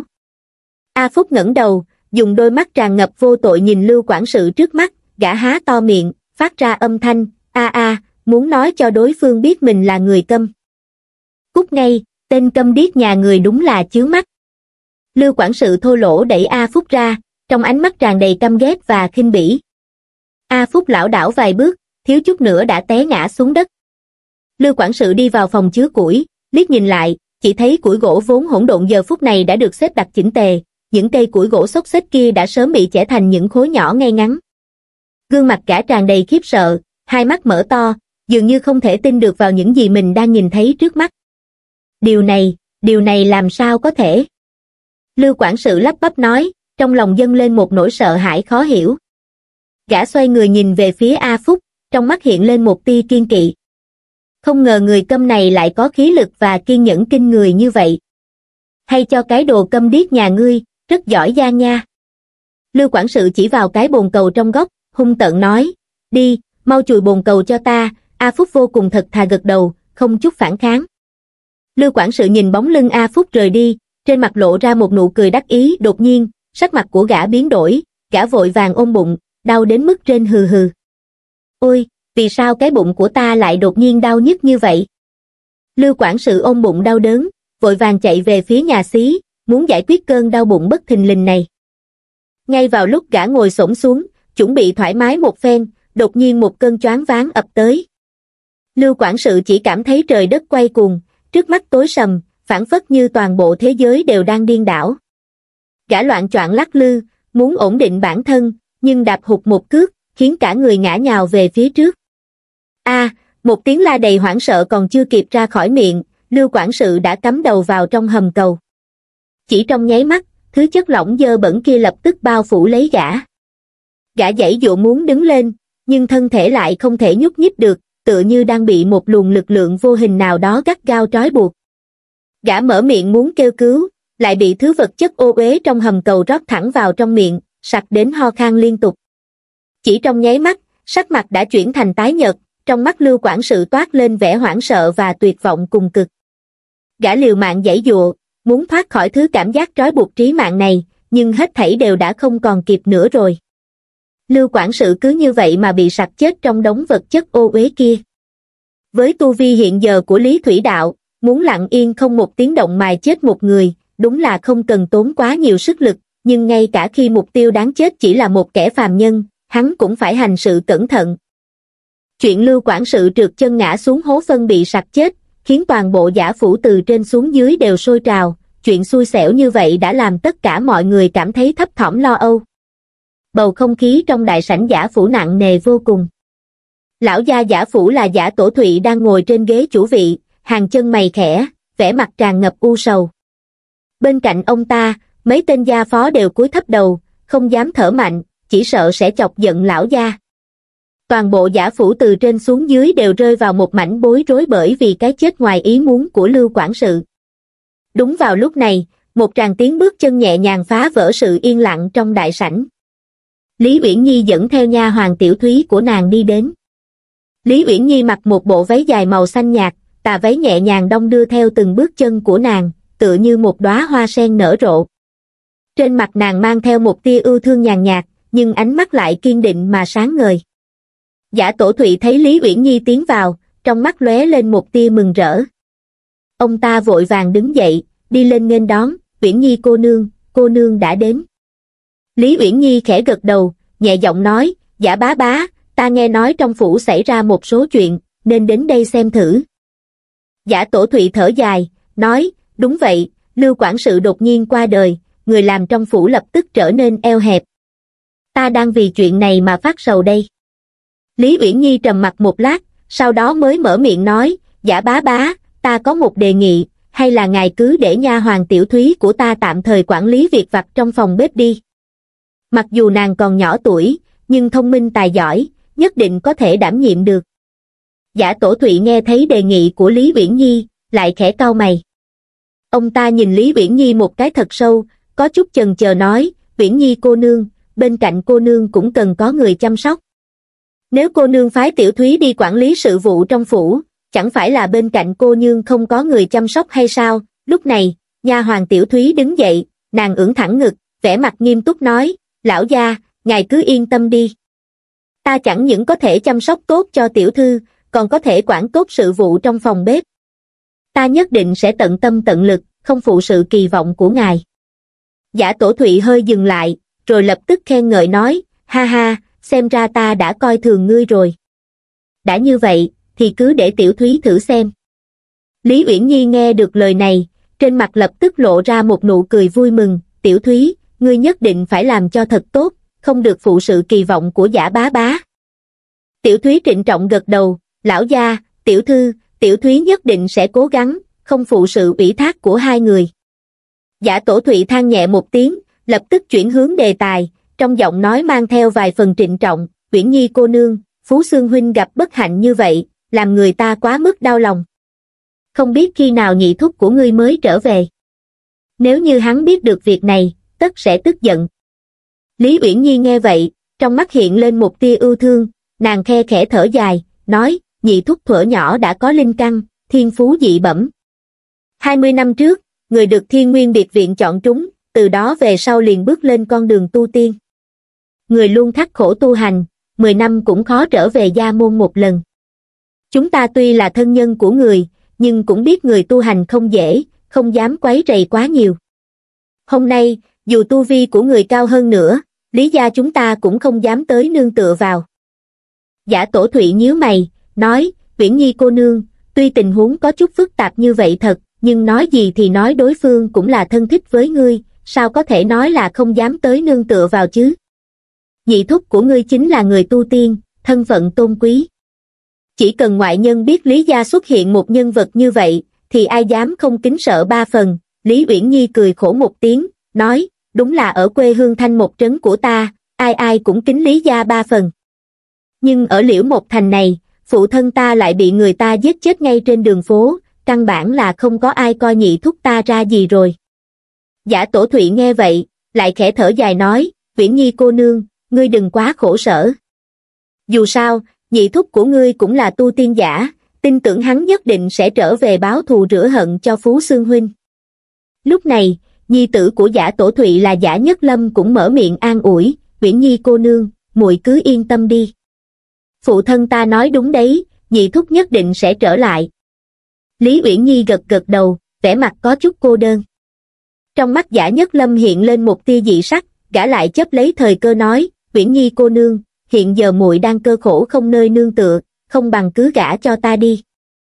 A Phúc ngẩng đầu, dùng đôi mắt tràn ngập vô tội nhìn Lưu quản sự trước mắt, gã há to miệng, phát ra âm thanh, a a, muốn nói cho đối phương biết mình là người câm. Cút ngay, tên câm điếc nhà người đúng là chướng mắt. Lưu quản sự thô lỗ đẩy A Phúc ra, trong ánh mắt tràn đầy căm ghét và khinh bỉ. A Phúc lảo đảo vài bước, thiếu chút nữa đã té ngã xuống đất. Lưu quản sự đi vào phòng chứa củi, liếc nhìn lại, chỉ thấy củi gỗ vốn hỗn độn giờ phút này đã được xếp đặt chỉnh tề, những cây củi gỗ xốc xếch kia đã sớm bị chẻ thành những khối nhỏ ngay ngắn. Gương mặt gã tràn đầy khiếp sợ, hai mắt mở to, dường như không thể tin được vào những gì mình đang nhìn thấy trước mắt. Điều này, điều này làm sao có thể? Lưu quản sự lắp bắp nói, trong lòng dâng lên một nỗi sợ hãi khó hiểu. Gã xoay người nhìn về phía A Phúc, trong mắt hiện lên một tia kiên kỵ. Không ngờ người câm này lại có khí lực và kiên nhẫn kinh người như vậy. Hay cho cái đồ câm điếc nhà ngươi, rất giỏi giang nha. Lưu quản sự chỉ vào cái bồn cầu trong góc, hung tợn nói, đi, mau chùi bồn cầu cho ta. A Phúc vô cùng thật thà gật đầu, không chút phản kháng. Lưu quản sự nhìn bóng lưng A Phúc rời đi, trên mặt lộ ra một nụ cười đắc ý. Đột nhiên, sắc mặt của gã biến đổi, gã vội vàng ôm bụng, đau đến mức rên hừ hừ. Ôi, vì sao cái bụng của ta lại đột nhiên đau nhức như vậy? Lưu quản sự ôm bụng đau đớn, vội vàng chạy về phía nhà xí, muốn giải quyết cơn đau bụng bất thình lình này. Ngay vào lúc gã ngồi xổm xuống, chuẩn bị thoải mái một phen, đột nhiên một cơn choáng váng ập tới. Lưu quản sự chỉ cảm thấy trời đất quay cuồng, trước mắt tối sầm, phảng phất như toàn bộ thế giới đều đang điên đảo. Gã loạng choạng lắc lư, muốn ổn định bản thân, nhưng đạp hụt một cước, khiến cả người ngã nhào về phía trước. A, một tiếng la đầy hoảng sợ còn chưa kịp ra khỏi miệng, Lưu quản sự đã cắm đầu vào trong hầm cầu. Chỉ trong nháy mắt, thứ chất lỏng dơ bẩn kia lập tức bao phủ lấy gã. Gã giãy giụa muốn đứng lên, nhưng thân thể lại không thể nhúc nhích được, tựa như đang bị một luồng lực lượng vô hình nào đó gắt gao trói buộc. Gã mở miệng muốn kêu cứu, lại bị thứ vật chất ô uế trong hầm cầu rót thẳng vào trong miệng, sặc đến ho khan liên tục. Chỉ trong nháy mắt, sắc mặt đã chuyển thành tái nhợt, trong mắt Lưu quản sự toát lên vẻ hoảng sợ và tuyệt vọng cùng cực. Gã liều mạng giãy giụa, muốn thoát khỏi thứ cảm giác trói buộc trí mạng này, nhưng hết thảy đều đã không còn kịp nữa rồi. Lưu quản sự cứ như vậy mà bị sặc chết trong đống vật chất ô uế kia. Với tu vi hiện giờ của Lý Thủy Đạo, muốn lặng yên không một tiếng động mài chết một người, đúng là không cần tốn quá nhiều sức lực, nhưng ngay cả khi mục tiêu đáng chết chỉ là một kẻ phàm nhân, hắn cũng phải hành sự cẩn thận. Chuyện Lưu quản sự trượt chân ngã xuống hố phân bị sặc chết, khiến toàn bộ Giả Phủ từ trên xuống dưới đều sôi trào, chuyện xui xẻo như vậy đã làm tất cả mọi người cảm thấy thấp thỏm lo âu. Bầu không khí trong đại sảnh Giả Phủ nặng nề vô cùng. Lão gia Giả Phủ là Giả Tổ Thụy đang ngồi trên ghế chủ vị, hàng chân mày khẽ, vẻ mặt tràn ngập u sầu. Bên cạnh ông ta, mấy tên gia phó đều cúi thấp đầu, không dám thở mạnh, chỉ sợ sẽ chọc giận lão gia. Toàn bộ Giả Phủ từ trên xuống dưới đều rơi vào một mảnh bối rối bởi vì cái chết ngoài ý muốn của Lưu quản sự. Đúng vào lúc này, một tràng tiếng bước chân nhẹ nhàng phá vỡ sự yên lặng trong đại sảnh. Lý Uyển Nhi dẫn theo nha hoàn Tiểu Thúy của nàng đi đến. Lý Uyển Nhi mặc một bộ váy dài màu xanh nhạt, tà váy nhẹ nhàng đong đưa theo từng bước chân của nàng, tựa như một đóa hoa sen nở rộ. Trên mặt nàng mang theo một tia ưu thương nhàn nhạt, nhưng ánh mắt lại kiên định mà sáng ngời. Giả Tổ Thụy thấy Lý Uyển Nhi tiến vào, trong mắt lóe lên một tia mừng rỡ. Ông ta vội vàng đứng dậy, đi lên nghênh đón, Uyển Nhi cô nương, cô nương đã đến. Lý Uyển Nhi khẽ gật đầu, nhẹ giọng nói, Giả bá bá, ta nghe nói trong phủ xảy ra một số chuyện, nên đến đây xem thử. Giả Tổ Thụy thở dài, nói, đúng vậy, Lưu quản sự đột nhiên qua đời, người làm trong phủ lập tức trở nên eo hẹp. Ta đang vì chuyện này mà phát sầu đây. Lý Uyển Nhi trầm mặc một lát, sau đó mới mở miệng nói, Giả bá bá, ta có một đề nghị, hay là ngài cứ để nha hoàn Tiểu Thúy của ta tạm thời quản lý việc vặt trong phòng bếp đi. Mặc dù nàng còn nhỏ tuổi, nhưng thông minh tài giỏi, nhất định có thể đảm nhiệm được. Giả Tổ Thụy nghe thấy đề nghị của Lý Uyển Nhi, lại khẽ cau mày. Ông ta nhìn Lý Uyển Nhi một cái thật sâu, có chút chần chờ nói, Uyển Nhi cô nương, bên cạnh cô nương cũng cần có người chăm sóc. Nếu cô nương phái Tiểu Thúy đi quản lý sự vụ trong phủ, chẳng phải là bên cạnh cô nương không có người chăm sóc hay sao? Lúc này, nha hoàn Tiểu Thúy đứng dậy, nàng ưỡn thẳng ngực, vẻ mặt nghiêm túc nói, lão gia, ngài cứ yên tâm đi. Ta chẳng những có thể chăm sóc tốt cho tiểu thư, còn có thể quản tốt sự vụ trong phòng bếp. Ta nhất định sẽ tận tâm tận lực, không phụ sự kỳ vọng của ngài. Giả Tổ Thụy hơi dừng lại, rồi lập tức khen ngợi nói, ha ha, xem ra ta đã coi thường ngươi rồi. Đã như vậy, thì cứ để Tiểu Thúy thử xem. Lý Uyển Nhi nghe được lời này, trên mặt lập tức lộ ra một nụ cười vui mừng, Tiểu Thúy, ngươi nhất định phải làm cho thật tốt, không được phụ sự kỳ vọng của Giả bá bá. Tiểu Thúy trịnh trọng gật đầu, lão gia, tiểu thư, Tiểu Thúy nhất định sẽ cố gắng, không phụ sự ủy thác của hai người. Giả Tổ Thụy than nhẹ một tiếng, lập tức chuyển hướng đề tài, trong giọng nói mang theo vài phần trịnh trọng, Uyển Nhi cô nương, Phú Xương huynh gặp bất hạnh như vậy, làm người ta quá mức đau lòng. Không biết khi nào nhị thúc của ngươi mới trở về. Nếu như hắn biết được việc này, tất sẽ tức giận. Lý Uyển Nhi nghe vậy, trong mắt hiện lên một tia ưu thương, nàng khe khẽ thở dài, nói, nhị thúc thuở nhỏ đã có linh căn, thiên phú dị bẩm. hai mươi năm trước, người được Thiên Nguyên Biệt Viện chọn trúng, từ đó về sau liền bước lên con đường tu tiên. Người luôn khắc khổ tu hành, mười năm cũng khó trở về gia môn một lần. Chúng ta tuy là thân nhân của người, nhưng cũng biết người tu hành không dễ, không dám quấy rầy quá nhiều. Hôm nay, dù tu vi của người cao hơn nữa, Lý gia chúng ta cũng không dám tới nương tựa vào. Giả Tổ Thụy nhíu mày, nói, Uyển Nhi cô nương, tuy tình huống có chút phức tạp như vậy thật, nhưng nói gì thì nói đối phương cũng là thân thích với ngươi, sao có thể nói là không dám tới nương tựa vào chứ? Nhị thúc của ngươi chính là người tu tiên, thân phận tôn quý. Chỉ cần ngoại nhân biết Lý gia xuất hiện một nhân vật như vậy, thì ai dám không kính sợ ba phần. Lý Uyển Nhi cười khổ một tiếng, nói, đúng là ở quê hương Thanh Một trấn của ta, ai ai cũng kính Lý gia ba phần. Nhưng ở Liễu Một thành này, phụ thân ta lại bị người ta giết chết ngay trên đường phố, căn bản là không có ai coi nhị thúc ta ra gì rồi. Giả Tổ Thụy nghe vậy, lại khẽ thở dài nói, Uyển Nhi cô nương, ngươi đừng quá khổ sở. Dù sao, nhị thúc của ngươi cũng là tu tiên giả, tin tưởng hắn nhất định sẽ trở về báo thù rửa hận cho Phú Xương huynh. Lúc này, nhi tử của Giả Tổ Thụy là Giả Nhất Lâm cũng mở miệng an ủi, Uyển Nhi cô nương, muội cứ yên tâm đi. Phụ thân ta nói đúng đấy, nhị thúc nhất định sẽ trở lại. Lý Uyển Nhi gật gật đầu, vẻ mặt có chút cô đơn. Trong mắt Giả Nhất Lâm hiện lên một tia dị sắc, gã lại chấp lấy thời cơ nói, Uyển Nhi cô nương, hiện giờ muội đang cơ khổ không nơi nương tựa, không bằng cứ gả cho ta đi.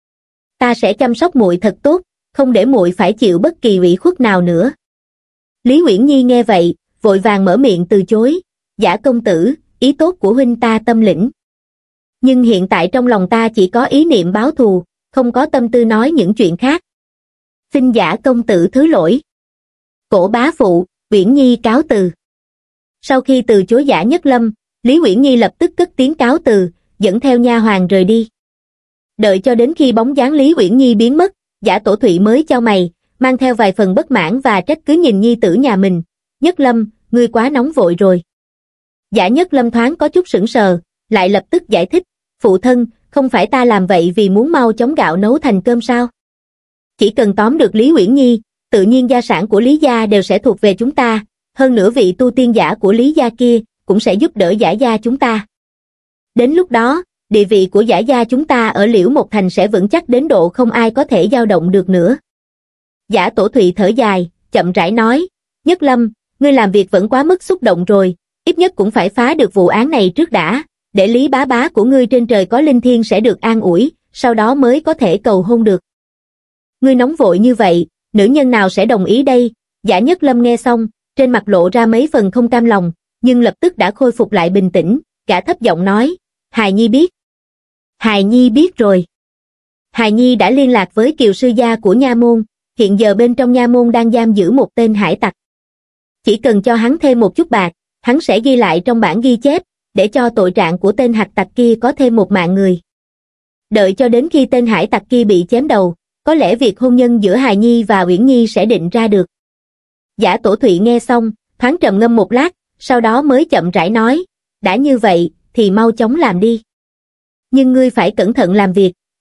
Ta sẽ chăm sóc muội thật tốt, không để muội phải chịu bất kỳ ủy khuất nào nữa. Lý Uyển Nhi nghe vậy, vội vàng mở miệng từ chối, Giả công tử, ý tốt của huynh ta tâm lĩnh. Nhưng hiện tại trong lòng ta chỉ có ý niệm báo thù, không có tâm tư nói những chuyện khác. Xin Giả công tử thứ lỗi. Cổ bá phụ, Uyển Nhi cáo từ. Sau khi từ chối Giả Nhất Lâm, Lý Uyển Nhi lập tức cất tiếng cáo từ, dẫn theo nha hoàn rời đi. Đợi cho đến khi bóng dáng Lý Uyển Nhi biến mất, Giả Tổ Thụy mới chau mày, mang theo vài phần bất mãn và trách cứ nhìn nhi tử nhà mình. Nhất Lâm, ngươi quá nóng vội rồi. Giả Nhất Lâm thoáng có chút sững sờ, lại lập tức giải thích, phụ thân, không phải ta làm vậy vì muốn mau chóng gạo nấu thành cơm sao? Chỉ cần tóm được Lý Uyển Nhi, tự nhiên gia sản của Lý gia đều sẽ thuộc về chúng ta, hơn nữa vị tu tiên giả của Lý gia kia cũng sẽ giúp đỡ Giả gia chúng ta. Đến lúc đó, địa vị của Giả gia chúng ta ở Liễu Một thành sẽ vững chắc đến độ không ai có thể dao động được nữa. Giả Tổ Thụy thở dài, chậm rãi nói, Nhất Lâm, ngươi làm việc vẫn quá mức xúc động rồi, ít nhất cũng phải phá được vụ án này trước đã, để Lý bá bá của ngươi trên trời có linh thiêng sẽ được an ủi, sau đó mới có thể cầu hôn được. Ngươi nóng vội như vậy, nữ nhân nào sẽ đồng ý đây? Giả Nhất Lâm nghe xong, trên mặt lộ ra mấy phần không cam lòng, nhưng lập tức đã khôi phục lại bình tĩnh, gã thấp giọng nói, Hài Nhi biết. Hài Nhi biết rồi. Hài Nhi đã liên lạc với Kiều sư gia của nha môn, hiện giờ bên trong nha môn đang giam giữ một tên hải tặc. Chỉ cần cho hắn thêm một chút bạc, hắn sẽ ghi lại trong bản ghi chép, để cho tội trạng của tên hải tặc kia có thêm một mạng người. Đợi cho đến khi tên hải tặc kia bị chém đầu, có lẽ việc hôn nhân giữa Hài Nhi và Uyển Nhi sẽ định ra được. Giả Tổ Thụy nghe xong, thoáng trầm ngâm một lát, sau đó mới chậm rãi nói, đã như vậy, thì mau chóng làm đi. Nhưng ngươi phải cẩn thận làm việc,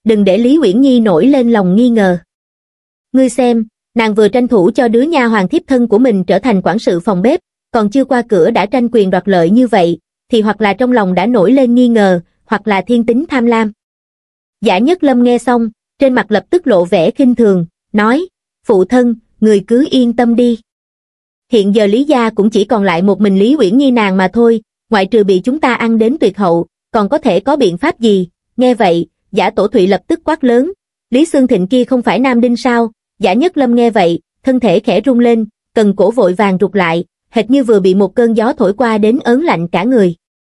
đừng để Lý Uyển Nhi nổi lên lòng nghi ngờ. Ngươi xem, nàng vừa tranh thủ cho đứa nha hoàn thiếp thân của mình trở thành quản sự phòng bếp, còn chưa qua cửa đã tranh quyền đoạt lợi như vậy, thì hoặc là trong lòng đã nổi lên nghi ngờ, hoặc là thiên tính tham lam. Giả Nhất Lâm nghe xong, trên mặt lập tức lộ vẻ khinh thường, nói, phụ thân, người cứ yên tâm đi. Hiện giờ Lý gia cũng chỉ còn lại một mình Lý Uyển Nhi nàng mà thôi, ngoại trừ bị chúng ta ăn đến tuyệt hậu, còn có thể có biện pháp gì? Nghe vậy, Giả Tổ Thụy lập tức quát lớn, Lý Xương Thịnh kia không phải nam đinh sao? Giả Nhất Lâm nghe vậy, thân thể khẽ rung lên, cần cổ vội vàng rụt lại, hệt như vừa bị một cơn gió thổi qua đến ớn lạnh cả người.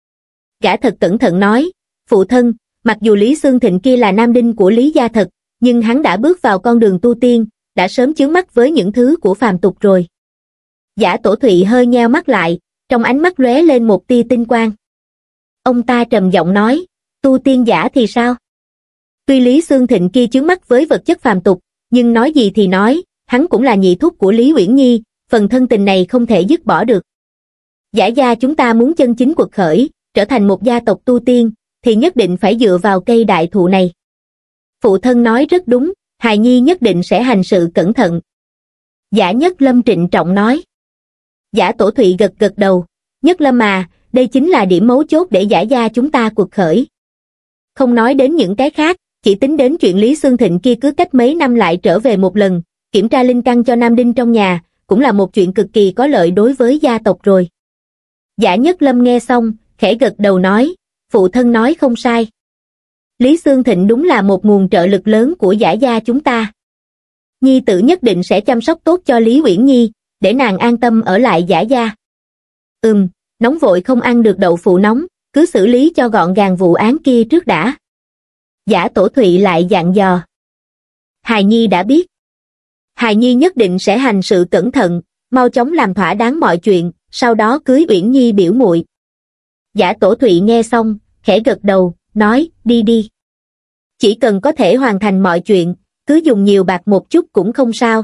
Gã thật cẩn thận nói, phụ thân, mặc dù Lý Xương Thịnh kia là nam đinh của Lý gia thật, nhưng hắn đã bước vào con đường tu tiên, đã sớm chướng mắt với những thứ của phàm tục rồi. Giả Tổ Thụy hơi nheo mắt lại, trong ánh mắt lóe lên một tia tinh quang. Ông ta trầm giọng nói, tu tiên giả thì sao? Tuy Lý Xương Thịnh kia chướng mắt với vật chất phàm tục, nhưng nói gì thì nói, hắn cũng là nhị thúc của Lý Uyển Nhi, phần thân tình này không thể dứt bỏ được. Giả gia chúng ta muốn chân chính quật khởi, trở thành một gia tộc tu tiên, thì nhất định phải dựa vào cây đại thụ này. Phụ thân nói rất đúng, hài nhi nhất định sẽ hành sự cẩn thận. Giả Nhất Lâm trịnh trọng nói. Giả Tổ Thụy gật gật đầu, Nhất Lâm à, đây chính là điểm mấu chốt để Giả gia chúng ta quật khởi. Không nói đến những cái khác, chỉ tính đến chuyện Lý Xương Thịnh kia cứ cách mấy năm lại trở về một lần, kiểm tra linh căn cho nam đinh trong nhà, cũng là một chuyện cực kỳ có lợi đối với gia tộc rồi. Giả Nhất Lâm nghe xong, khẽ gật đầu nói, phụ thân nói không sai. Lý Xương Thịnh đúng là một nguồn trợ lực lớn của Giả gia chúng ta. Nhi tử nhất định sẽ chăm sóc tốt cho Lý Uyển Nhi, để nàng an tâm ở lại Giả gia. Ừm, nóng vội không ăn được đậu phụ nóng, cứ xử lý cho gọn gàng vụ án kia trước đã. Giả Tổ Thụy lại dặn dò. Hài nhi đã biết. Hài nhi nhất định sẽ hành sự cẩn thận, mau chóng làm thỏa đáng mọi chuyện, sau đó cưới Uyển Nhi biểu muội. Giả Tổ Thụy nghe xong, khẽ gật đầu, nói, đi đi. Chỉ cần có thể hoàn thành mọi chuyện, cứ dùng nhiều bạc một chút cũng không sao.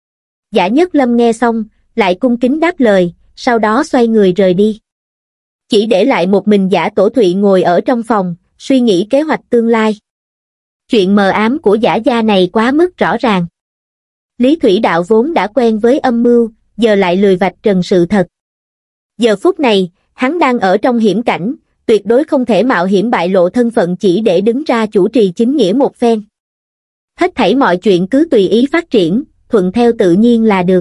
Giả Nhất Lâm nghe xong, lại cung kính đáp lời, sau đó xoay người rời đi. Chỉ để lại một mình Giả Tổ Thụy ngồi ở trong phòng, suy nghĩ kế hoạch tương lai. Chuyện mờ ám của Giả gia này quá mức rõ ràng. Lý Thủy Đạo vốn đã quen với âm mưu, giờ lại lười vạch trần sự thật. Giờ phút này, hắn đang ở trong hiểm cảnh, tuyệt đối không thể mạo hiểm bại lộ thân phận chỉ để đứng ra chủ trì chính nghĩa một phen. Hết thảy mọi chuyện cứ tùy ý phát triển, thuận theo tự nhiên là được.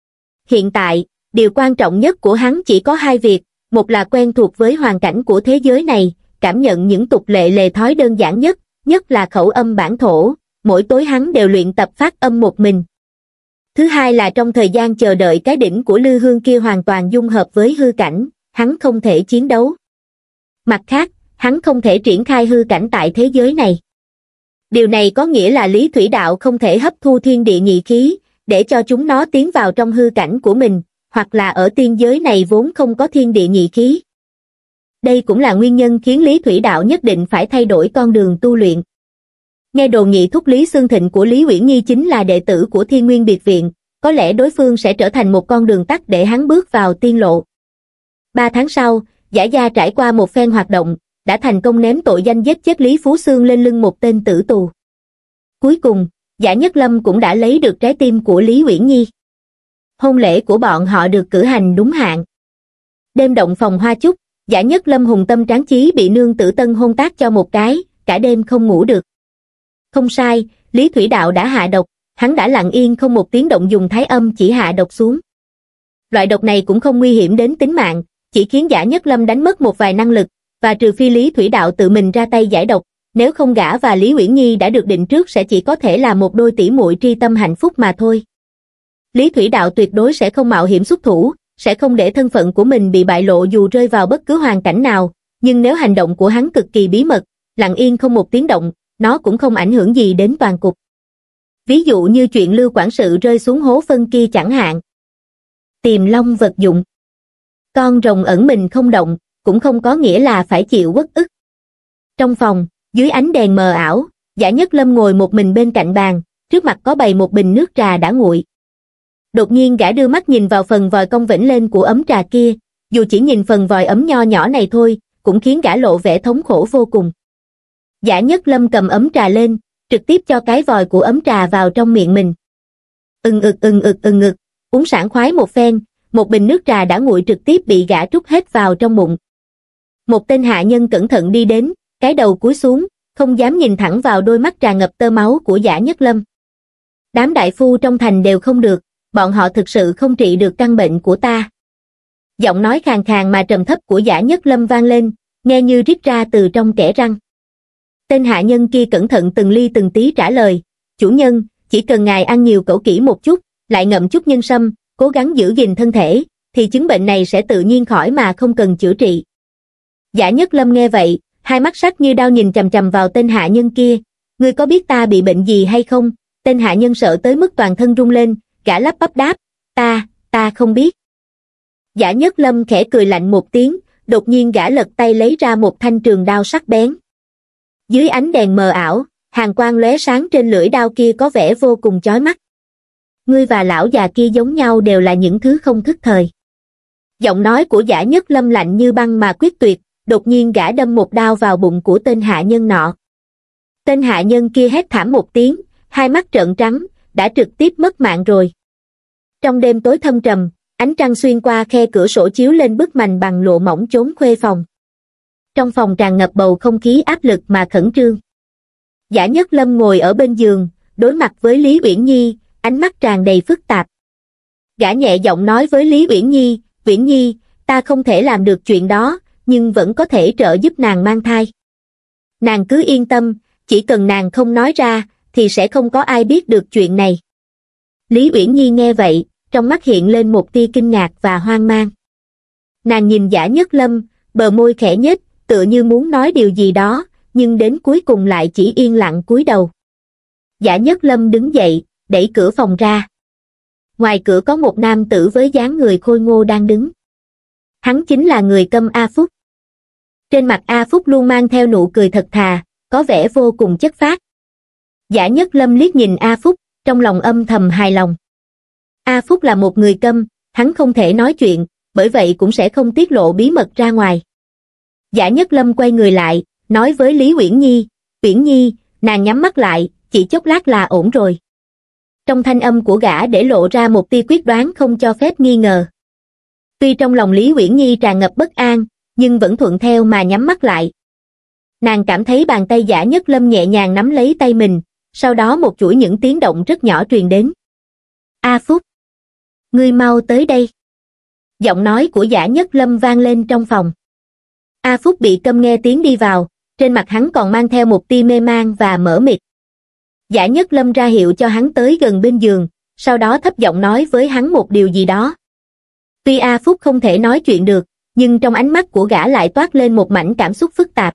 Hiện tại, điều quan trọng nhất của hắn chỉ có hai việc, một là quen thuộc với hoàn cảnh của thế giới này, cảm nhận những tục lệ lề thói đơn giản nhất, nhất là khẩu âm bản thổ, mỗi tối hắn đều luyện tập phát âm một mình. Thứ hai là trong thời gian chờ đợi cái đỉnh của Lư Hương kia hoàn toàn dung hợp với hư cảnh, hắn không thể chiến đấu. Mặt khác, hắn không thể triển khai hư cảnh tại thế giới này. Điều này có nghĩa là Lý Thủy Đạo không thể hấp thu thiên địa nhị khí, để cho chúng nó tiến vào trong hư cảnh của mình, hoặc là ở tiên giới này vốn không có thiên địa nhị khí. Đây cũng là nguyên nhân khiến Lý Thủy Đạo nhất định phải thay đổi con đường tu luyện. Nghe đồn nhị thúc Lý Xương Thịnh của Lý Uyển Nhi chính là đệ tử của Thiên Nguyên Biệt Viện, có lẽ đối phương sẽ trở thành một con đường tắt để hắn bước vào tiên lộ. Ba tháng sau, Giả gia trải qua một phen hoạt động, đã thành công ném tội danh giết chết Lý Phú Xương lên lưng một tên tử tù. Cuối cùng, Giả Nhất Lâm cũng đã lấy được trái tim của Lý Uyển Nhi. Hôn lễ của bọn họ được cử hành đúng hạn. Đêm động phòng hoa chúc, Giả Nhất Lâm hùng tâm tráng chí bị nương tử Tân hôn tác cho một cái, cả đêm không ngủ được. Không sai, Lý Thủy Đạo đã hạ độc, hắn đã lặng yên không một tiếng động dùng thái âm chỉ hạ độc xuống. Loại độc này cũng không nguy hiểm đến tính mạng, chỉ khiến Giả Nhất Lâm đánh mất một vài năng lực, và trừ phi Lý Thủy Đạo tự mình ra tay giải độc, nếu không gã và Lý Uyển Nhi đã được định trước sẽ chỉ có thể là một đôi tỷ muội tri tâm hạnh phúc mà thôi. Lý Thủy Đạo tuyệt đối sẽ không mạo hiểm xuất thủ, sẽ không để thân phận của mình bị bại lộ dù rơi vào bất cứ hoàn cảnh nào, nhưng nếu hành động của hắn cực kỳ bí mật, lặng yên không một tiếng động, nó cũng không ảnh hưởng gì đến toàn cục. Ví dụ như chuyện Lưu quản sự rơi xuống hố phân kia chẳng hạn. Tiềm long vật dụng. Con rồng ẩn mình không động, cũng không có nghĩa là phải chịu uất ức. Trong phòng, dưới ánh đèn mờ ảo, Giả Nhất Lâm ngồi một mình bên cạnh bàn, trước mặt có bày một bình nước trà đã nguội. Đột nhiên gã đưa mắt nhìn vào phần vòi cong vểnh lên của ấm trà kia, dù chỉ nhìn phần vòi ấm nho nhỏ này thôi, cũng khiến gã lộ vẻ thống khổ vô cùng. Giả Nhất Lâm cầm ấm trà lên, trực tiếp cho cái vòi của ấm trà vào trong miệng mình. Ừng ực ừng ực ừng ực, uống sảng khoái một phen, một bình nước trà đã nguội trực tiếp bị gã trút hết vào trong bụng. Một tên hạ nhân cẩn thận đi đến, cái đầu cúi xuống, không dám nhìn thẳng vào đôi mắt tràn ngập tơ máu của Giả Nhất Lâm. Đám đại phu trong thành đều không được, bọn họ thực sự không trị được căn bệnh của ta. Giọng nói khàn khàn mà trầm thấp của Giả Nhất Lâm vang lên, nghe như rít ra từ trong kẽ răng. Tên hạ nhân kia cẩn thận từng ly từng tí trả lời, chủ nhân, chỉ cần ngài ăn nhiều cẩu kỹ một chút, lại ngậm chút nhân sâm, cố gắng giữ gìn thân thể, thì chứng bệnh này sẽ tự nhiên khỏi mà không cần chữa trị. Giả Nhất Lâm nghe vậy, hai mắt sắc như đao nhìn chằm chằm vào tên hạ nhân kia, ngươi có biết ta bị bệnh gì hay không? Tên hạ nhân sợ tới mức toàn thân run lên, gã lắp bắp đáp, ta, ta không biết. Giả Nhất Lâm khẽ cười lạnh một tiếng, đột nhiên gã lật tay lấy ra một thanh trường đao sắc bén. Dưới ánh đèn mờ ảo, hàn quang lóe sáng trên lưỡi đao kia có vẻ vô cùng chói mắt. Ngươi và lão già kia giống nhau đều là những thứ không thức thời. Giọng nói của Giả Nhất Lâm lạnh như băng mà quyết tuyệt, đột nhiên gã đâm một đao vào bụng của tên hạ nhân nọ. Tên hạ nhân kia hét thảm một tiếng, hai mắt trợn trắng, đã trực tiếp mất mạng rồi. Trong đêm tối thâm trầm, ánh trăng xuyên qua khe cửa sổ chiếu lên bức mành bằng lụa mỏng chốn khuê phòng. Trong phòng tràn ngập bầu không khí áp lực mà khẩn trương. Giả Nhất Lâm ngồi ở bên giường, đối mặt với Lý Uyển Nhi, ánh mắt tràn đầy phức tạp. Gã nhẹ giọng nói với Lý Uyển Nhi, Uyển Nhi, ta không thể làm được chuyện đó, nhưng vẫn có thể trợ giúp nàng mang thai. Nàng cứ yên tâm, chỉ cần nàng không nói ra, thì sẽ không có ai biết được chuyện này. Lý Uyển Nhi nghe vậy, trong mắt hiện lên một tia kinh ngạc và hoang mang. Nàng nhìn Giả Nhất Lâm, bờ môi khẽ nhếch, tựa như muốn nói điều gì đó, nhưng đến cuối cùng lại chỉ yên lặng cúi đầu. Giả Nhất Lâm đứng dậy, đẩy cửa phòng ra. Ngoài cửa có một nam tử với dáng người khôi ngô đang đứng. Hắn chính là người câm A Phúc. Trên mặt A Phúc luôn mang theo nụ cười thật thà, có vẻ vô cùng chất phác. Giả Nhất Lâm liếc nhìn A Phúc, trong lòng âm thầm hài lòng. A Phúc là một người câm, hắn không thể nói chuyện, bởi vậy cũng sẽ không tiết lộ bí mật ra ngoài. Giả Nhất Lâm quay người lại, nói với Lý Uyển Nhi, Uyển Nhi, nàng nhắm mắt lại, chỉ chốc lát là ổn rồi. Trong thanh âm của gã để lộ ra một tia quyết đoán không cho phép nghi ngờ. Tuy trong lòng Lý Uyển Nhi tràn ngập bất an, nhưng vẫn thuận theo mà nhắm mắt lại. Nàng cảm thấy bàn tay Giả Nhất Lâm nhẹ nhàng nắm lấy tay mình, sau đó một chuỗi những tiếng động rất nhỏ truyền đến. A Phúc! Ngươi mau tới đây! Giọng nói của Giả Nhất Lâm vang lên trong phòng. A Phúc bị câm nghe tiếng đi vào, trên mặt hắn còn mang theo một tia mê man và mờ mịt. Giả Nhất Lâm ra hiệu cho hắn tới gần bên giường, sau đó thấp giọng nói với hắn một điều gì đó. Tuy A Phúc không thể nói chuyện được, nhưng trong ánh mắt của gã lại toát lên một mảnh cảm xúc phức tạp.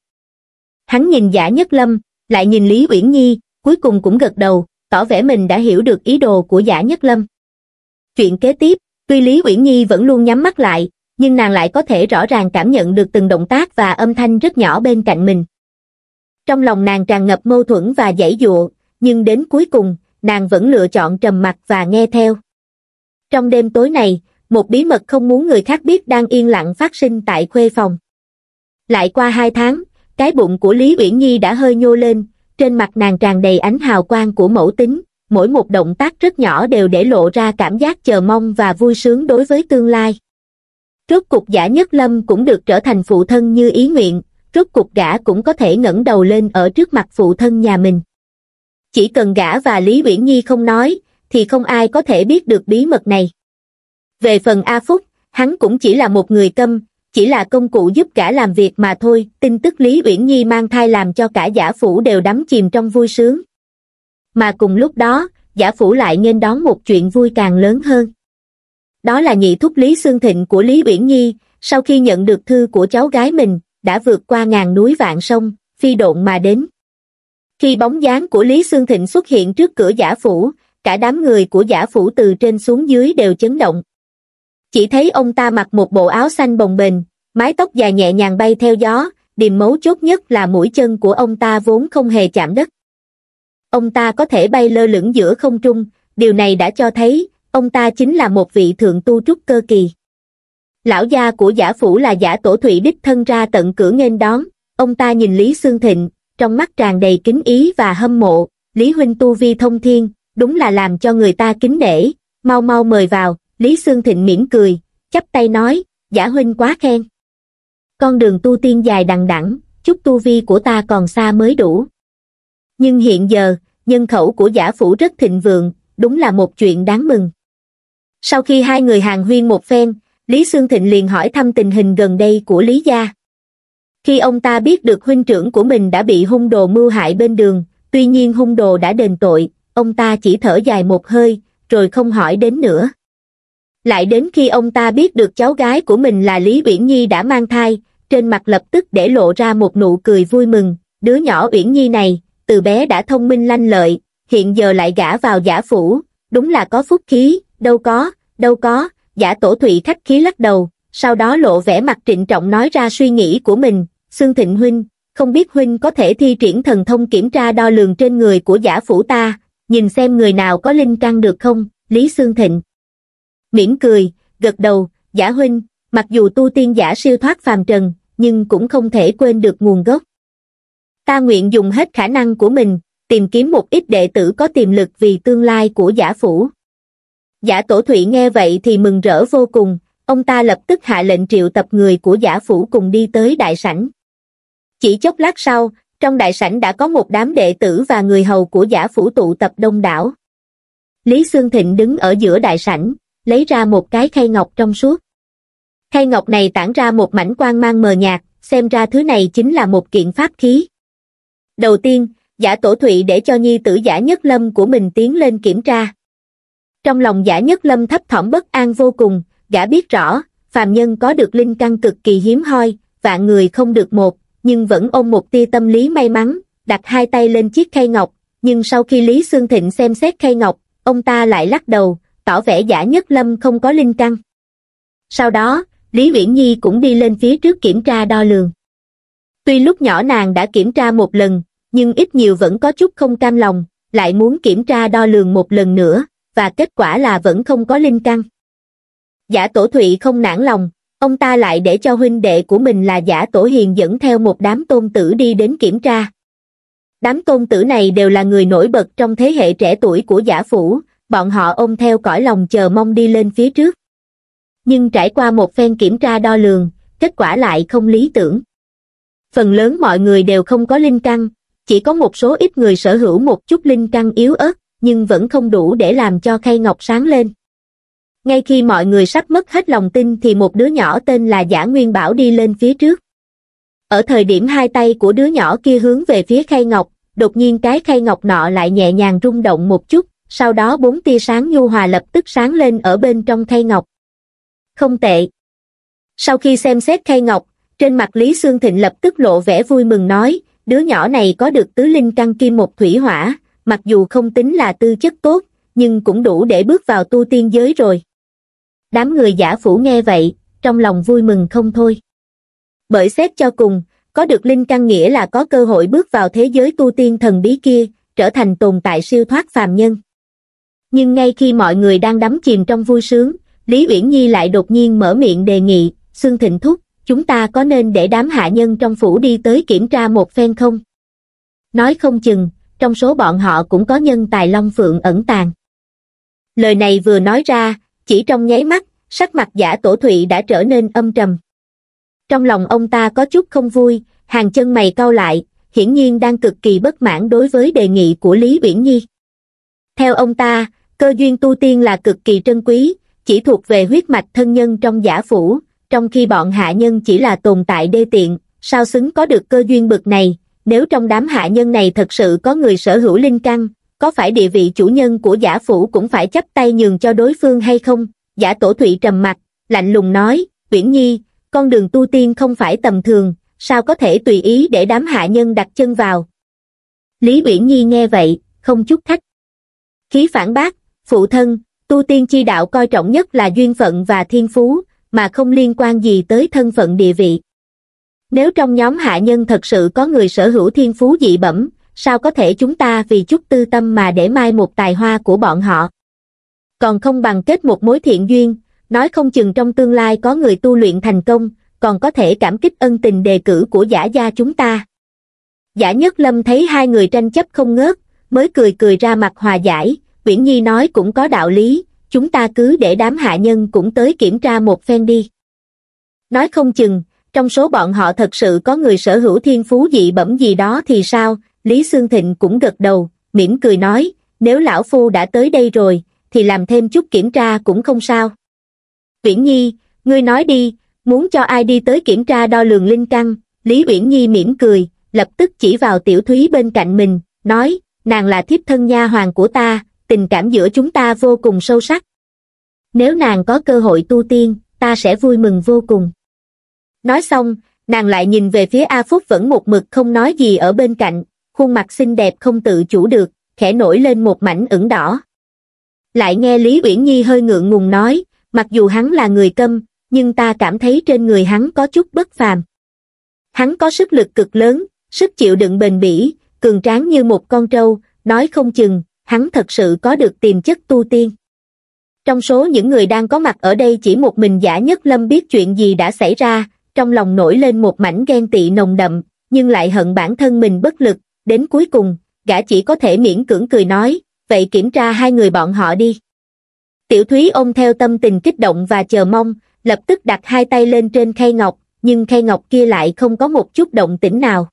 Hắn nhìn Giả Nhất Lâm, lại nhìn Lý Uyển Nhi, cuối cùng cũng gật đầu, tỏ vẻ mình đã hiểu được ý đồ của Giả Nhất Lâm. Chuyện kế tiếp, tuy Lý Uyển Nhi vẫn luôn nhắm mắt lại, nhưng nàng lại có thể rõ ràng cảm nhận được từng động tác và âm thanh rất nhỏ bên cạnh mình. Trong lòng nàng tràn ngập mâu thuẫn và giãy giụa, nhưng đến cuối cùng, nàng vẫn lựa chọn trầm mặc và nghe theo. Trong đêm tối này, một bí mật không muốn người khác biết đang yên lặng phát sinh tại khuê phòng. Lại qua hai tháng, cái bụng của Lý Uyển Nhi đã hơi nhô lên, trên mặt nàng tràn đầy ánh hào quang của mẫu tính, mỗi một động tác rất nhỏ đều để lộ ra cảm giác chờ mong và vui sướng đối với tương lai. Rốt cục Giả Nhất Lâm cũng được trở thành phụ thân như ý nguyện, rốt cục gã cũng có thể ngẩng đầu lên ở trước mặt phụ thân nhà mình. Chỉ cần gã và Lý Uyển Nhi không nói, thì không ai có thể biết được bí mật này. Về phần A Phúc, hắn cũng chỉ là một người câm, chỉ là công cụ giúp gã làm việc mà thôi. Tin tức Lý Uyển Nhi mang thai làm cho cả Giả Phủ đều đắm chìm trong vui sướng. Mà cùng lúc đó, Giả Phủ lại nghênh đón một chuyện vui càng lớn hơn. Đó là nhị thúc Lý Xương Thịnh của Lý Uyển Nhi, sau khi nhận được thư của cháu gái mình, đã vượt qua ngàn núi vạn sông, phi độn mà đến. Khi bóng dáng của Lý Xương Thịnh xuất hiện trước cửa Giả Phủ, cả đám người của Giả Phủ từ trên xuống dưới đều chấn động. Chỉ thấy ông ta mặc một bộ áo xanh bồng bềnh, mái tóc dài nhẹ nhàng bay theo gió, điểm mấu chốt nhất là mũi chân của ông ta vốn không hề chạm đất. Ông ta có thể bay lơ lửng giữa không trung, điều này đã cho thấy, ông ta chính là một vị thượng tu trúc cơ kỳ. Lão gia của Giả Phủ là Giả Tổ Thụy đích thân ra tận cửa nghênh đón, ông ta nhìn Lý Xương Thịnh, trong mắt tràn đầy kính ý và hâm mộ. Lý huynh tu vi thông thiên, đúng là làm cho người ta kính nể, mau mau mời vào. Lý Xương Thịnh mỉm cười, chắp tay nói, Giả huynh quá khen. Con đường tu tiên dài đằng đẵng, chút tu vi của ta còn xa mới đủ. Nhưng hiện giờ, nhân khẩu của Giả phủ rất thịnh vượng, đúng là một chuyện đáng mừng. Sau khi hai người hàn huyên một phen, Lý Xương Thịnh liền hỏi thăm tình hình gần đây của Lý gia. Khi ông ta biết được huynh trưởng của mình đã bị hung đồ mưu hại bên đường, tuy nhiên hung đồ đã đền tội, ông ta chỉ thở dài một hơi, rồi không hỏi đến nữa. Lại đến khi ông ta biết được cháu gái của mình là Lý Uyển Nhi đã mang thai, trên mặt lập tức để lộ ra một nụ cười vui mừng. Đứa nhỏ Uyển Nhi này, từ bé đã thông minh lanh lợi, hiện giờ lại gả vào Giả phủ, đúng là có phúc khí. Đâu có, đâu có. Giả Tổ Thụy khách khí lắc đầu, sau đó lộ vẻ mặt trịnh trọng nói ra suy nghĩ của mình. Xương Thịnh huynh, không biết huynh có thể thi triển thần thông kiểm tra đo lường trên người của Giả phủ ta, nhìn xem người nào có linh căn được không? Lý Xương Thịnh mỉm cười, gật đầu, Giả huynh, mặc dù tu tiên giả siêu thoát phàm trần, nhưng cũng không thể quên được nguồn gốc. Ta nguyện dùng hết khả năng của mình, tìm kiếm một ít đệ tử có tiềm lực vì tương lai của Giả phủ. Giả Tổ Thụy nghe vậy thì mừng rỡ vô cùng, ông ta lập tức hạ lệnh triệu tập người của Giả phủ cùng đi tới đại sảnh. Chỉ chốc lát sau, trong đại sảnh đã có một đám đệ tử và người hầu của Giả phủ tụ tập đông đảo. Lý Xương Thịnh đứng ở giữa đại sảnh, lấy ra một cái khay ngọc trong suốt. Khay ngọc này tản ra một mảnh quang mang mờ nhạt, xem ra thứ này chính là một kiện pháp khí. Đầu tiên, Giả Tổ Thụy để cho nhi tử Giả Nhất Lâm của mình tiến lên kiểm tra. Trong lòng Giả Nhất Lâm thấp thỏm bất an vô cùng, gã biết rõ, phàm nhân có được linh căn cực kỳ hiếm hoi, vạn người không được một, nhưng vẫn ôm một tia tâm lý may mắn, đặt hai tay lên chiếc khay ngọc, nhưng sau khi Lý Xương Thịnh xem xét khay ngọc, ông ta lại lắc đầu, tỏ vẻ Giả Nhất Lâm không có linh căn. Sau đó, Lý Uyển Nhi cũng đi lên phía trước kiểm tra đo lường. Tuy lúc nhỏ nàng đã kiểm tra một lần, nhưng ít nhiều vẫn có chút không cam lòng, lại muốn kiểm tra đo lường một lần nữa, và kết quả là vẫn không có linh căn. Giả Tổ Thụy không nản lòng, ông ta lại để cho huynh đệ của mình là Giả Tổ Hiền dẫn theo một đám tôn tử đi đến kiểm tra. Đám tôn tử này đều là người nổi bật trong thế hệ trẻ tuổi của Giả phủ, bọn họ ôm theo cõi lòng chờ mong đi lên phía trước. Nhưng trải qua một phen kiểm tra đo lường, kết quả lại không lý tưởng. Phần lớn mọi người đều không có linh căn, chỉ có một số ít người sở hữu một chút linh căn yếu ớt, nhưng vẫn không đủ để làm cho khay ngọc sáng lên. Ngay khi mọi người sắp mất hết lòng tin thì một đứa nhỏ tên là Giả Nguyên Bảo đi lên phía trước. Ở thời điểm hai tay của đứa nhỏ kia hướng về phía khay ngọc, đột nhiên cái khay ngọc nọ lại nhẹ nhàng rung động một chút, sau đó bốn tia sáng nhu hòa lập tức sáng lên ở bên trong khay ngọc. Không tệ. Sau khi xem xét khay ngọc, trên mặt Lý Xương Thịnh lập tức lộ vẻ vui mừng nói, đứa nhỏ này có được tứ linh căn kim một thủy hỏa, mặc dù không tính là tư chất tốt, nhưng cũng đủ để bước vào tu tiên giới rồi. Đám người Giả phủ nghe vậy, trong lòng vui mừng không thôi. Bởi xét cho cùng, có được linh căn nghĩa là có cơ hội bước vào thế giới tu tiên thần bí kia, trở thành tồn tại siêu thoát phàm nhân. Nhưng ngay khi mọi người đang đắm chìm trong vui sướng, Lý Uyển Nhi lại đột nhiên mở miệng đề nghị, Xương Thịnh thúc, chúng ta có nên để đám hạ nhân trong phủ đi tới kiểm tra một phen không? Nói không chừng, trong số bọn họ cũng có nhân tài long phượng ẩn tàng. Lời này vừa nói ra, chỉ trong nháy mắt, sắc mặt Giả Tổ Thụy đã trở nên âm trầm. Trong lòng ông ta có chút không vui, hàng chân mày cau lại, hiển nhiên đang cực kỳ bất mãn đối với đề nghị của Lý Uyển Nhi. Theo ông ta, cơ duyên tu tiên là cực kỳ trân quý, chỉ thuộc về huyết mạch thân nhân trong Giả phủ, trong khi bọn hạ nhân chỉ là tồn tại đê tiện, sao xứng có được cơ duyên bực này. Nếu trong đám hạ nhân này thật sự có người sở hữu linh căn, có phải địa vị chủ nhân của Giả phủ cũng phải chắp tay nhường cho đối phương hay không? Giả Tổ Thụy trầm mặt, lạnh lùng nói, Uyển Nhi, con đường tu tiên không phải tầm thường, sao có thể tùy ý để đám hạ nhân đặt chân vào? Lý Uyển Nhi nghe vậy, không chút khách khí phản bác, phụ thân, tu tiên chi đạo coi trọng nhất là duyên phận và thiên phú, mà không liên quan gì tới thân phận địa vị. Nếu trong nhóm hạ nhân thật sự có người sở hữu thiên phú dị bẩm, sao có thể chúng ta vì chút tư tâm mà để mai một tài hoa của bọn họ? Còn không bằng kết một mối thiện duyên, nói không chừng trong tương lai có người tu luyện thành công, còn có thể cảm kích ân tình đề cử của Giả gia chúng ta. Giả Nhất Lâm thấy hai người tranh chấp không ngớt, mới cười cười ra mặt hòa giải. Uyển Nhi nói cũng có đạo lý, chúng ta cứ để đám hạ nhân cũng tới kiểm tra một phen đi. Nói không chừng, trong số bọn họ thật sự có người sở hữu thiên phú dị bẩm gì đó thì sao? Lý Xương Thịnh cũng gật đầu, mỉm cười nói, nếu lão phu đã tới đây rồi, thì làm thêm chút kiểm tra cũng không sao. Uyển Nhi, ngươi nói đi, muốn cho ai đi tới kiểm tra đo lường linh căn? Lý Uyển Nhi mỉm cười, lập tức chỉ vào Tiểu Thúy bên cạnh mình, nói, nàng là thiếp thân nha hoàn của ta, tình cảm giữa chúng ta vô cùng sâu sắc. Nếu nàng có cơ hội tu tiên, ta sẽ vui mừng vô cùng. Nói xong, nàng lại nhìn về phía A Phúc vẫn một mực không nói gì ở bên cạnh, khuôn mặt xinh đẹp không tự chủ được, khẽ nổi lên một mảnh ửng đỏ. Lại nghe Lý Uyển Nhi hơi ngượng ngùng nói, mặc dù hắn là người Câm, nhưng ta cảm thấy trên người hắn có chút bất phàm. Hắn có sức lực cực lớn, sức chịu đựng bền bỉ, cường tráng như một con trâu, nói không chừng, hắn thật sự có được tiềm chất tu tiên. Trong số những người đang có mặt ở đây chỉ một mình Giả Nhất Lâm biết chuyện gì đã xảy ra, trong lòng nổi lên một mảnh ghen tị nồng đậm, nhưng lại hận bản thân mình bất lực, đến cuối cùng, gã chỉ có thể miễn cưỡng cười nói, vậy kiểm tra hai người bọn họ đi. Tiểu Thúy ôm theo tâm tình kích động và chờ mong, lập tức đặt hai tay lên trên khay ngọc, nhưng khay ngọc kia lại không có một chút động tĩnh nào.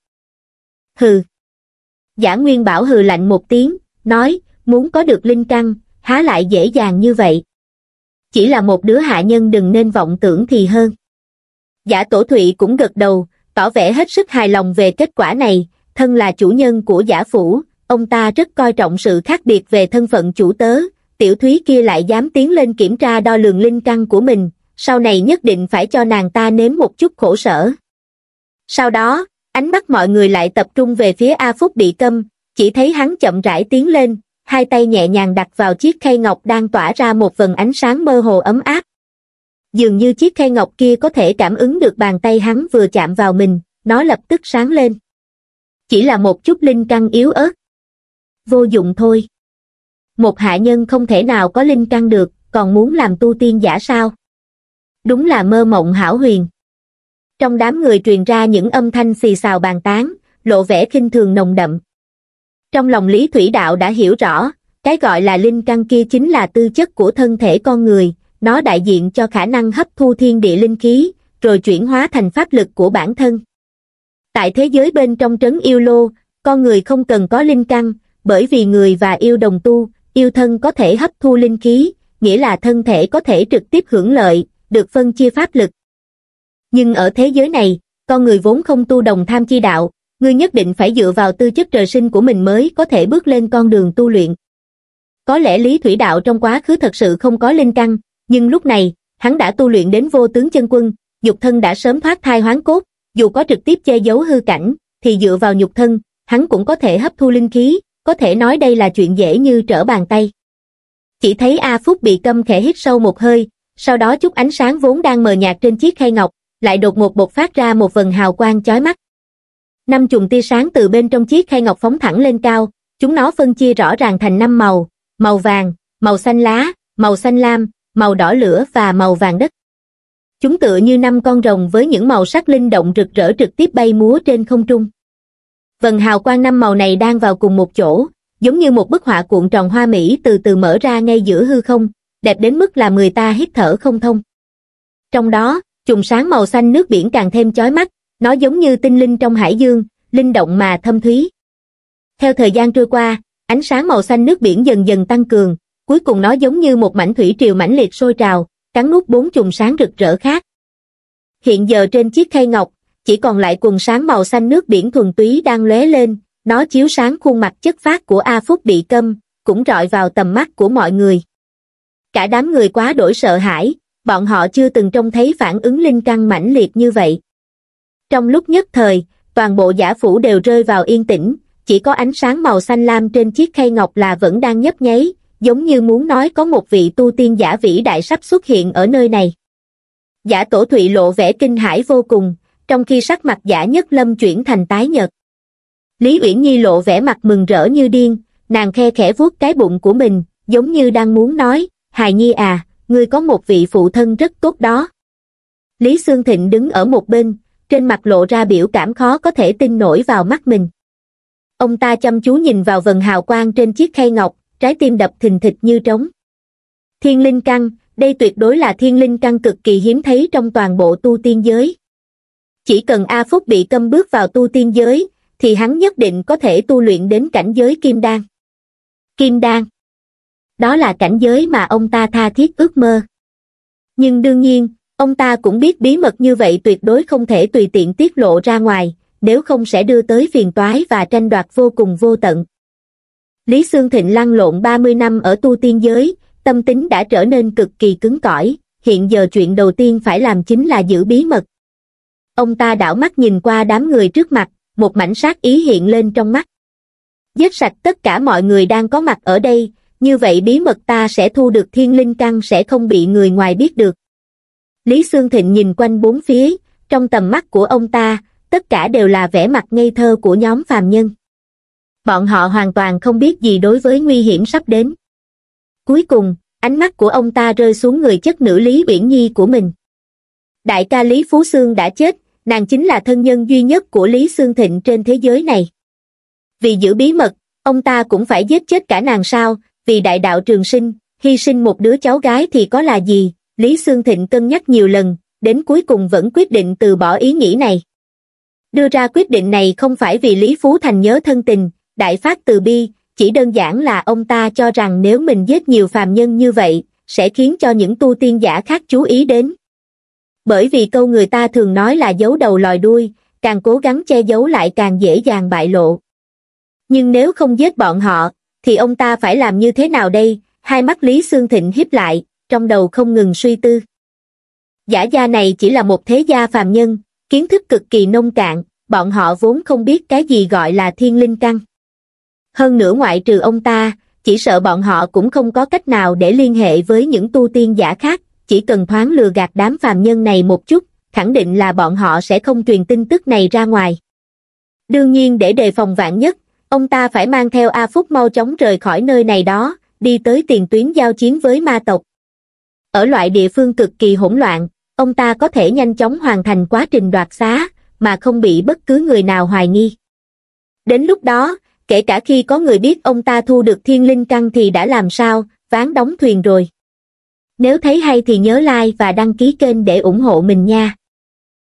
Hừ. Giả Nguyên Bảo hừ lạnh một tiếng, nói, muốn có được linh căn, há lại dễ dàng như vậy. Chỉ là một đứa hạ nhân đừng nên vọng tưởng thì hơn. Giả Tổ Thụy cũng gật đầu, tỏ vẻ hết sức hài lòng về kết quả này, thân là chủ nhân của Giả Phủ, ông ta rất coi trọng sự khác biệt về thân phận chủ tớ, Tiểu Thúy kia lại dám tiến lên kiểm tra đo lường linh căn của mình, sau này nhất định phải cho nàng ta nếm một chút khổ sở. Sau đó, ánh mắt mọi người lại tập trung về phía A Phúc bị câm, chỉ thấy hắn chậm rãi tiến lên, hai tay nhẹ nhàng đặt vào chiếc khay ngọc đang tỏa ra một vầng ánh sáng mơ hồ ấm áp. Dường như chiếc khay ngọc kia có thể cảm ứng được bàn tay hắn vừa chạm vào mình, nó lập tức sáng lên. Chỉ là một chút linh căn yếu ớt. Vô dụng thôi. Một hạ nhân không thể nào có linh căn được, còn muốn làm tu tiên giả sao? Đúng là mơ mộng hão huyền. Trong đám người truyền ra những âm thanh xì xào bàn tán, lộ vẻ khinh thường nồng đậm. Trong lòng Lý Thủy Đạo đã hiểu rõ, cái gọi là linh căn kia chính là tư chất của thân thể con người, nó đại diện cho khả năng hấp thu thiên địa linh khí, rồi chuyển hóa thành pháp lực của bản thân. Tại thế giới bên trong trấn Yêu Lô, con người không cần có linh căn, bởi vì người và yêu đồng tu, yêu thân có thể hấp thu linh khí, nghĩa là thân thể có thể trực tiếp hưởng lợi, được phân chia pháp lực. Nhưng ở thế giới này, con người vốn không tu đồng tham chi đạo, ngươi nhất định phải dựa vào tư chất trời sinh của mình mới có thể bước lên con đường tu luyện. Có lẽ Lý Thủy Đạo trong quá khứ thật sự không có linh căn, nhưng lúc này, hắn đã tu luyện đến vô tướng chân quân, nhục thân đã sớm thoát thai hoán cốt, dù có trực tiếp che giấu hư cảnh, thì dựa vào nhục thân, hắn cũng có thể hấp thu linh khí, có thể nói đây là chuyện dễ như trở bàn tay. Chỉ thấy A Phúc bị câm khẽ hít sâu một hơi, sau đó chút ánh sáng vốn đang mờ nhạt trên chiếc khay ngọc, lại đột ngột bộc phát ra một vầng hào quang chói mắt. Năm chùm tia sáng từ bên trong chiếc khay ngọc phóng thẳng lên cao, chúng nó phân chia rõ ràng thành năm màu, màu vàng, màu xanh lá, màu xanh lam, màu đỏ lửa và màu vàng đất. Chúng tựa như năm con rồng với những màu sắc linh động rực rỡ trực tiếp bay múa trên không trung. Vầng hào quang năm màu này đang vào cùng một chỗ, giống như một bức họa cuộn tròn hoa mỹ từ từ mở ra ngay giữa hư không, đẹp đến mức làm người ta hít thở không thông. Trong đó, chùm sáng màu xanh nước biển càng thêm chói mắt, nó giống như tinh linh trong hải dương, linh động mà thâm thúy. Theo thời gian trôi qua, ánh sáng màu xanh nước biển dần dần tăng cường, cuối cùng nó giống như một mảnh thủy triều mãnh liệt sôi trào, cắn nuốt bốn chùm sáng rực rỡ khác. Hiện giờ trên chiếc khay ngọc, chỉ còn lại quần sáng màu xanh nước biển thuần túy đang lóe lên, nó chiếu sáng khuôn mặt chất phác của A Phúc bị câm, cũng rọi vào tầm mắt của mọi người. Cả đám người quá đổi sợ hãi, bọn họ chưa từng trông thấy phản ứng linh căn mãnh liệt như vậy. Trong lúc nhất thời, toàn bộ Giả Phủ đều rơi vào yên tĩnh, chỉ có ánh sáng màu xanh lam trên chiếc khay ngọc là vẫn đang nhấp nháy, giống như muốn nói có một vị tu tiên giả vĩ đại sắp xuất hiện ở nơi này. Giả Tổ Thụy lộ vẻ kinh hãi vô cùng, trong khi sắc mặt Giả Nhất Lâm chuyển thành tái nhợt. Lý Uyển Nhi lộ vẻ mặt mừng rỡ như điên, nàng khe khẽ vuốt cái bụng của mình, giống như đang muốn nói, hài nhi à, ngươi có một vị phụ thân rất tốt đó. Lý Xương Thịnh đứng ở một bên, trên mặt lộ ra biểu cảm khó có thể tin nổi vào mắt mình. Ông ta chăm chú nhìn vào vần hào quang trên chiếc khay ngọc, trái tim đập thình thịch như trống. Thiên linh căn, đây tuyệt đối là thiên linh căn cực kỳ hiếm thấy trong toàn bộ tu tiên giới. Chỉ cần A Phúc bị câm bước vào tu tiên giới, thì hắn nhất định có thể tu luyện đến cảnh giới kim đan. Kim đan. Đó là cảnh giới mà ông ta tha thiết ước mơ. Nhưng đương nhiên, ông ta cũng biết bí mật như vậy tuyệt đối không thể tùy tiện tiết lộ ra ngoài, nếu không sẽ đưa tới phiền toái và tranh đoạt vô cùng vô tận. Lý Xương Thịnh lăn lộn ba mươi năm ở tu tiên giới, tâm tính đã trở nên cực kỳ cứng cỏi, hiện giờ chuyện đầu tiên phải làm chính là giữ bí mật. Ông ta đảo mắt nhìn qua đám người trước mặt, một mảnh sát ý hiện lên trong mắt. Giết sạch tất cả mọi người đang có mặt ở đây, như vậy bí mật ta sẽ thu được thiên linh căn sẽ không bị người ngoài biết được. Lý Xương Thịnh nhìn quanh bốn phía, trong tầm mắt của ông ta, tất cả đều là vẻ mặt ngây thơ của nhóm phàm nhân. Bọn họ hoàn toàn không biết gì đối với nguy hiểm sắp đến. Cuối cùng, ánh mắt của ông ta rơi xuống người chất nữ Lý Uyển Nhi của mình. Đại ca Lý Phú Xương đã chết, nàng chính là thân nhân duy nhất của Lý Xương Thịnh trên thế giới này. Vì giữ bí mật, ông ta cũng phải giết chết cả nàng sao, vì đại đạo trường sinh, hy sinh một đứa cháu gái thì có là gì, Lý Xương Thịnh cân nhắc nhiều lần, đến cuối cùng vẫn quyết định từ bỏ ý nghĩ này. Đưa ra quyết định này không phải vì Lý Phú Thành nhớ thân tình, đại phát từ bi, chỉ đơn giản là ông ta cho rằng nếu mình giết nhiều phàm nhân như vậy, sẽ khiến cho những tu tiên giả khác chú ý đến. Bởi vì câu người ta thường nói là giấu đầu lòi đuôi, càng cố gắng che giấu lại càng dễ dàng bại lộ. Nhưng nếu không giết bọn họ, thì ông ta phải làm như thế nào đây? Hai mắt Lý Xương Thịnh híp lại, trong đầu không ngừng suy tư. Giả gia này chỉ là một thế gia phàm nhân, kiến thức cực kỳ nông cạn, bọn họ vốn không biết cái gì gọi là thiên linh căn. Hơn nữa ngoại trừ ông ta, chỉ sợ bọn họ cũng không có cách nào để liên hệ với những tu tiên giả khác, chỉ cần thoáng lừa gạt đám phàm nhân này một chút, khẳng định là bọn họ sẽ không truyền tin tức này ra ngoài. Đương nhiên để đề phòng vạn nhất, ông ta phải mang theo A Phúc mau chóng rời khỏi nơi này đó, đi tới tiền tuyến giao chiến với ma tộc. Ở loại địa phương cực kỳ hỗn loạn, ông ta có thể nhanh chóng hoàn thành quá trình đoạt xá, mà không bị bất cứ người nào hoài nghi. Đến lúc đó, kể cả khi có người biết ông ta thu được thiên linh căn thì đã làm sao, ván đóng thuyền rồi. Nếu thấy hay thì nhớ like và đăng ký kênh để ủng hộ mình nha.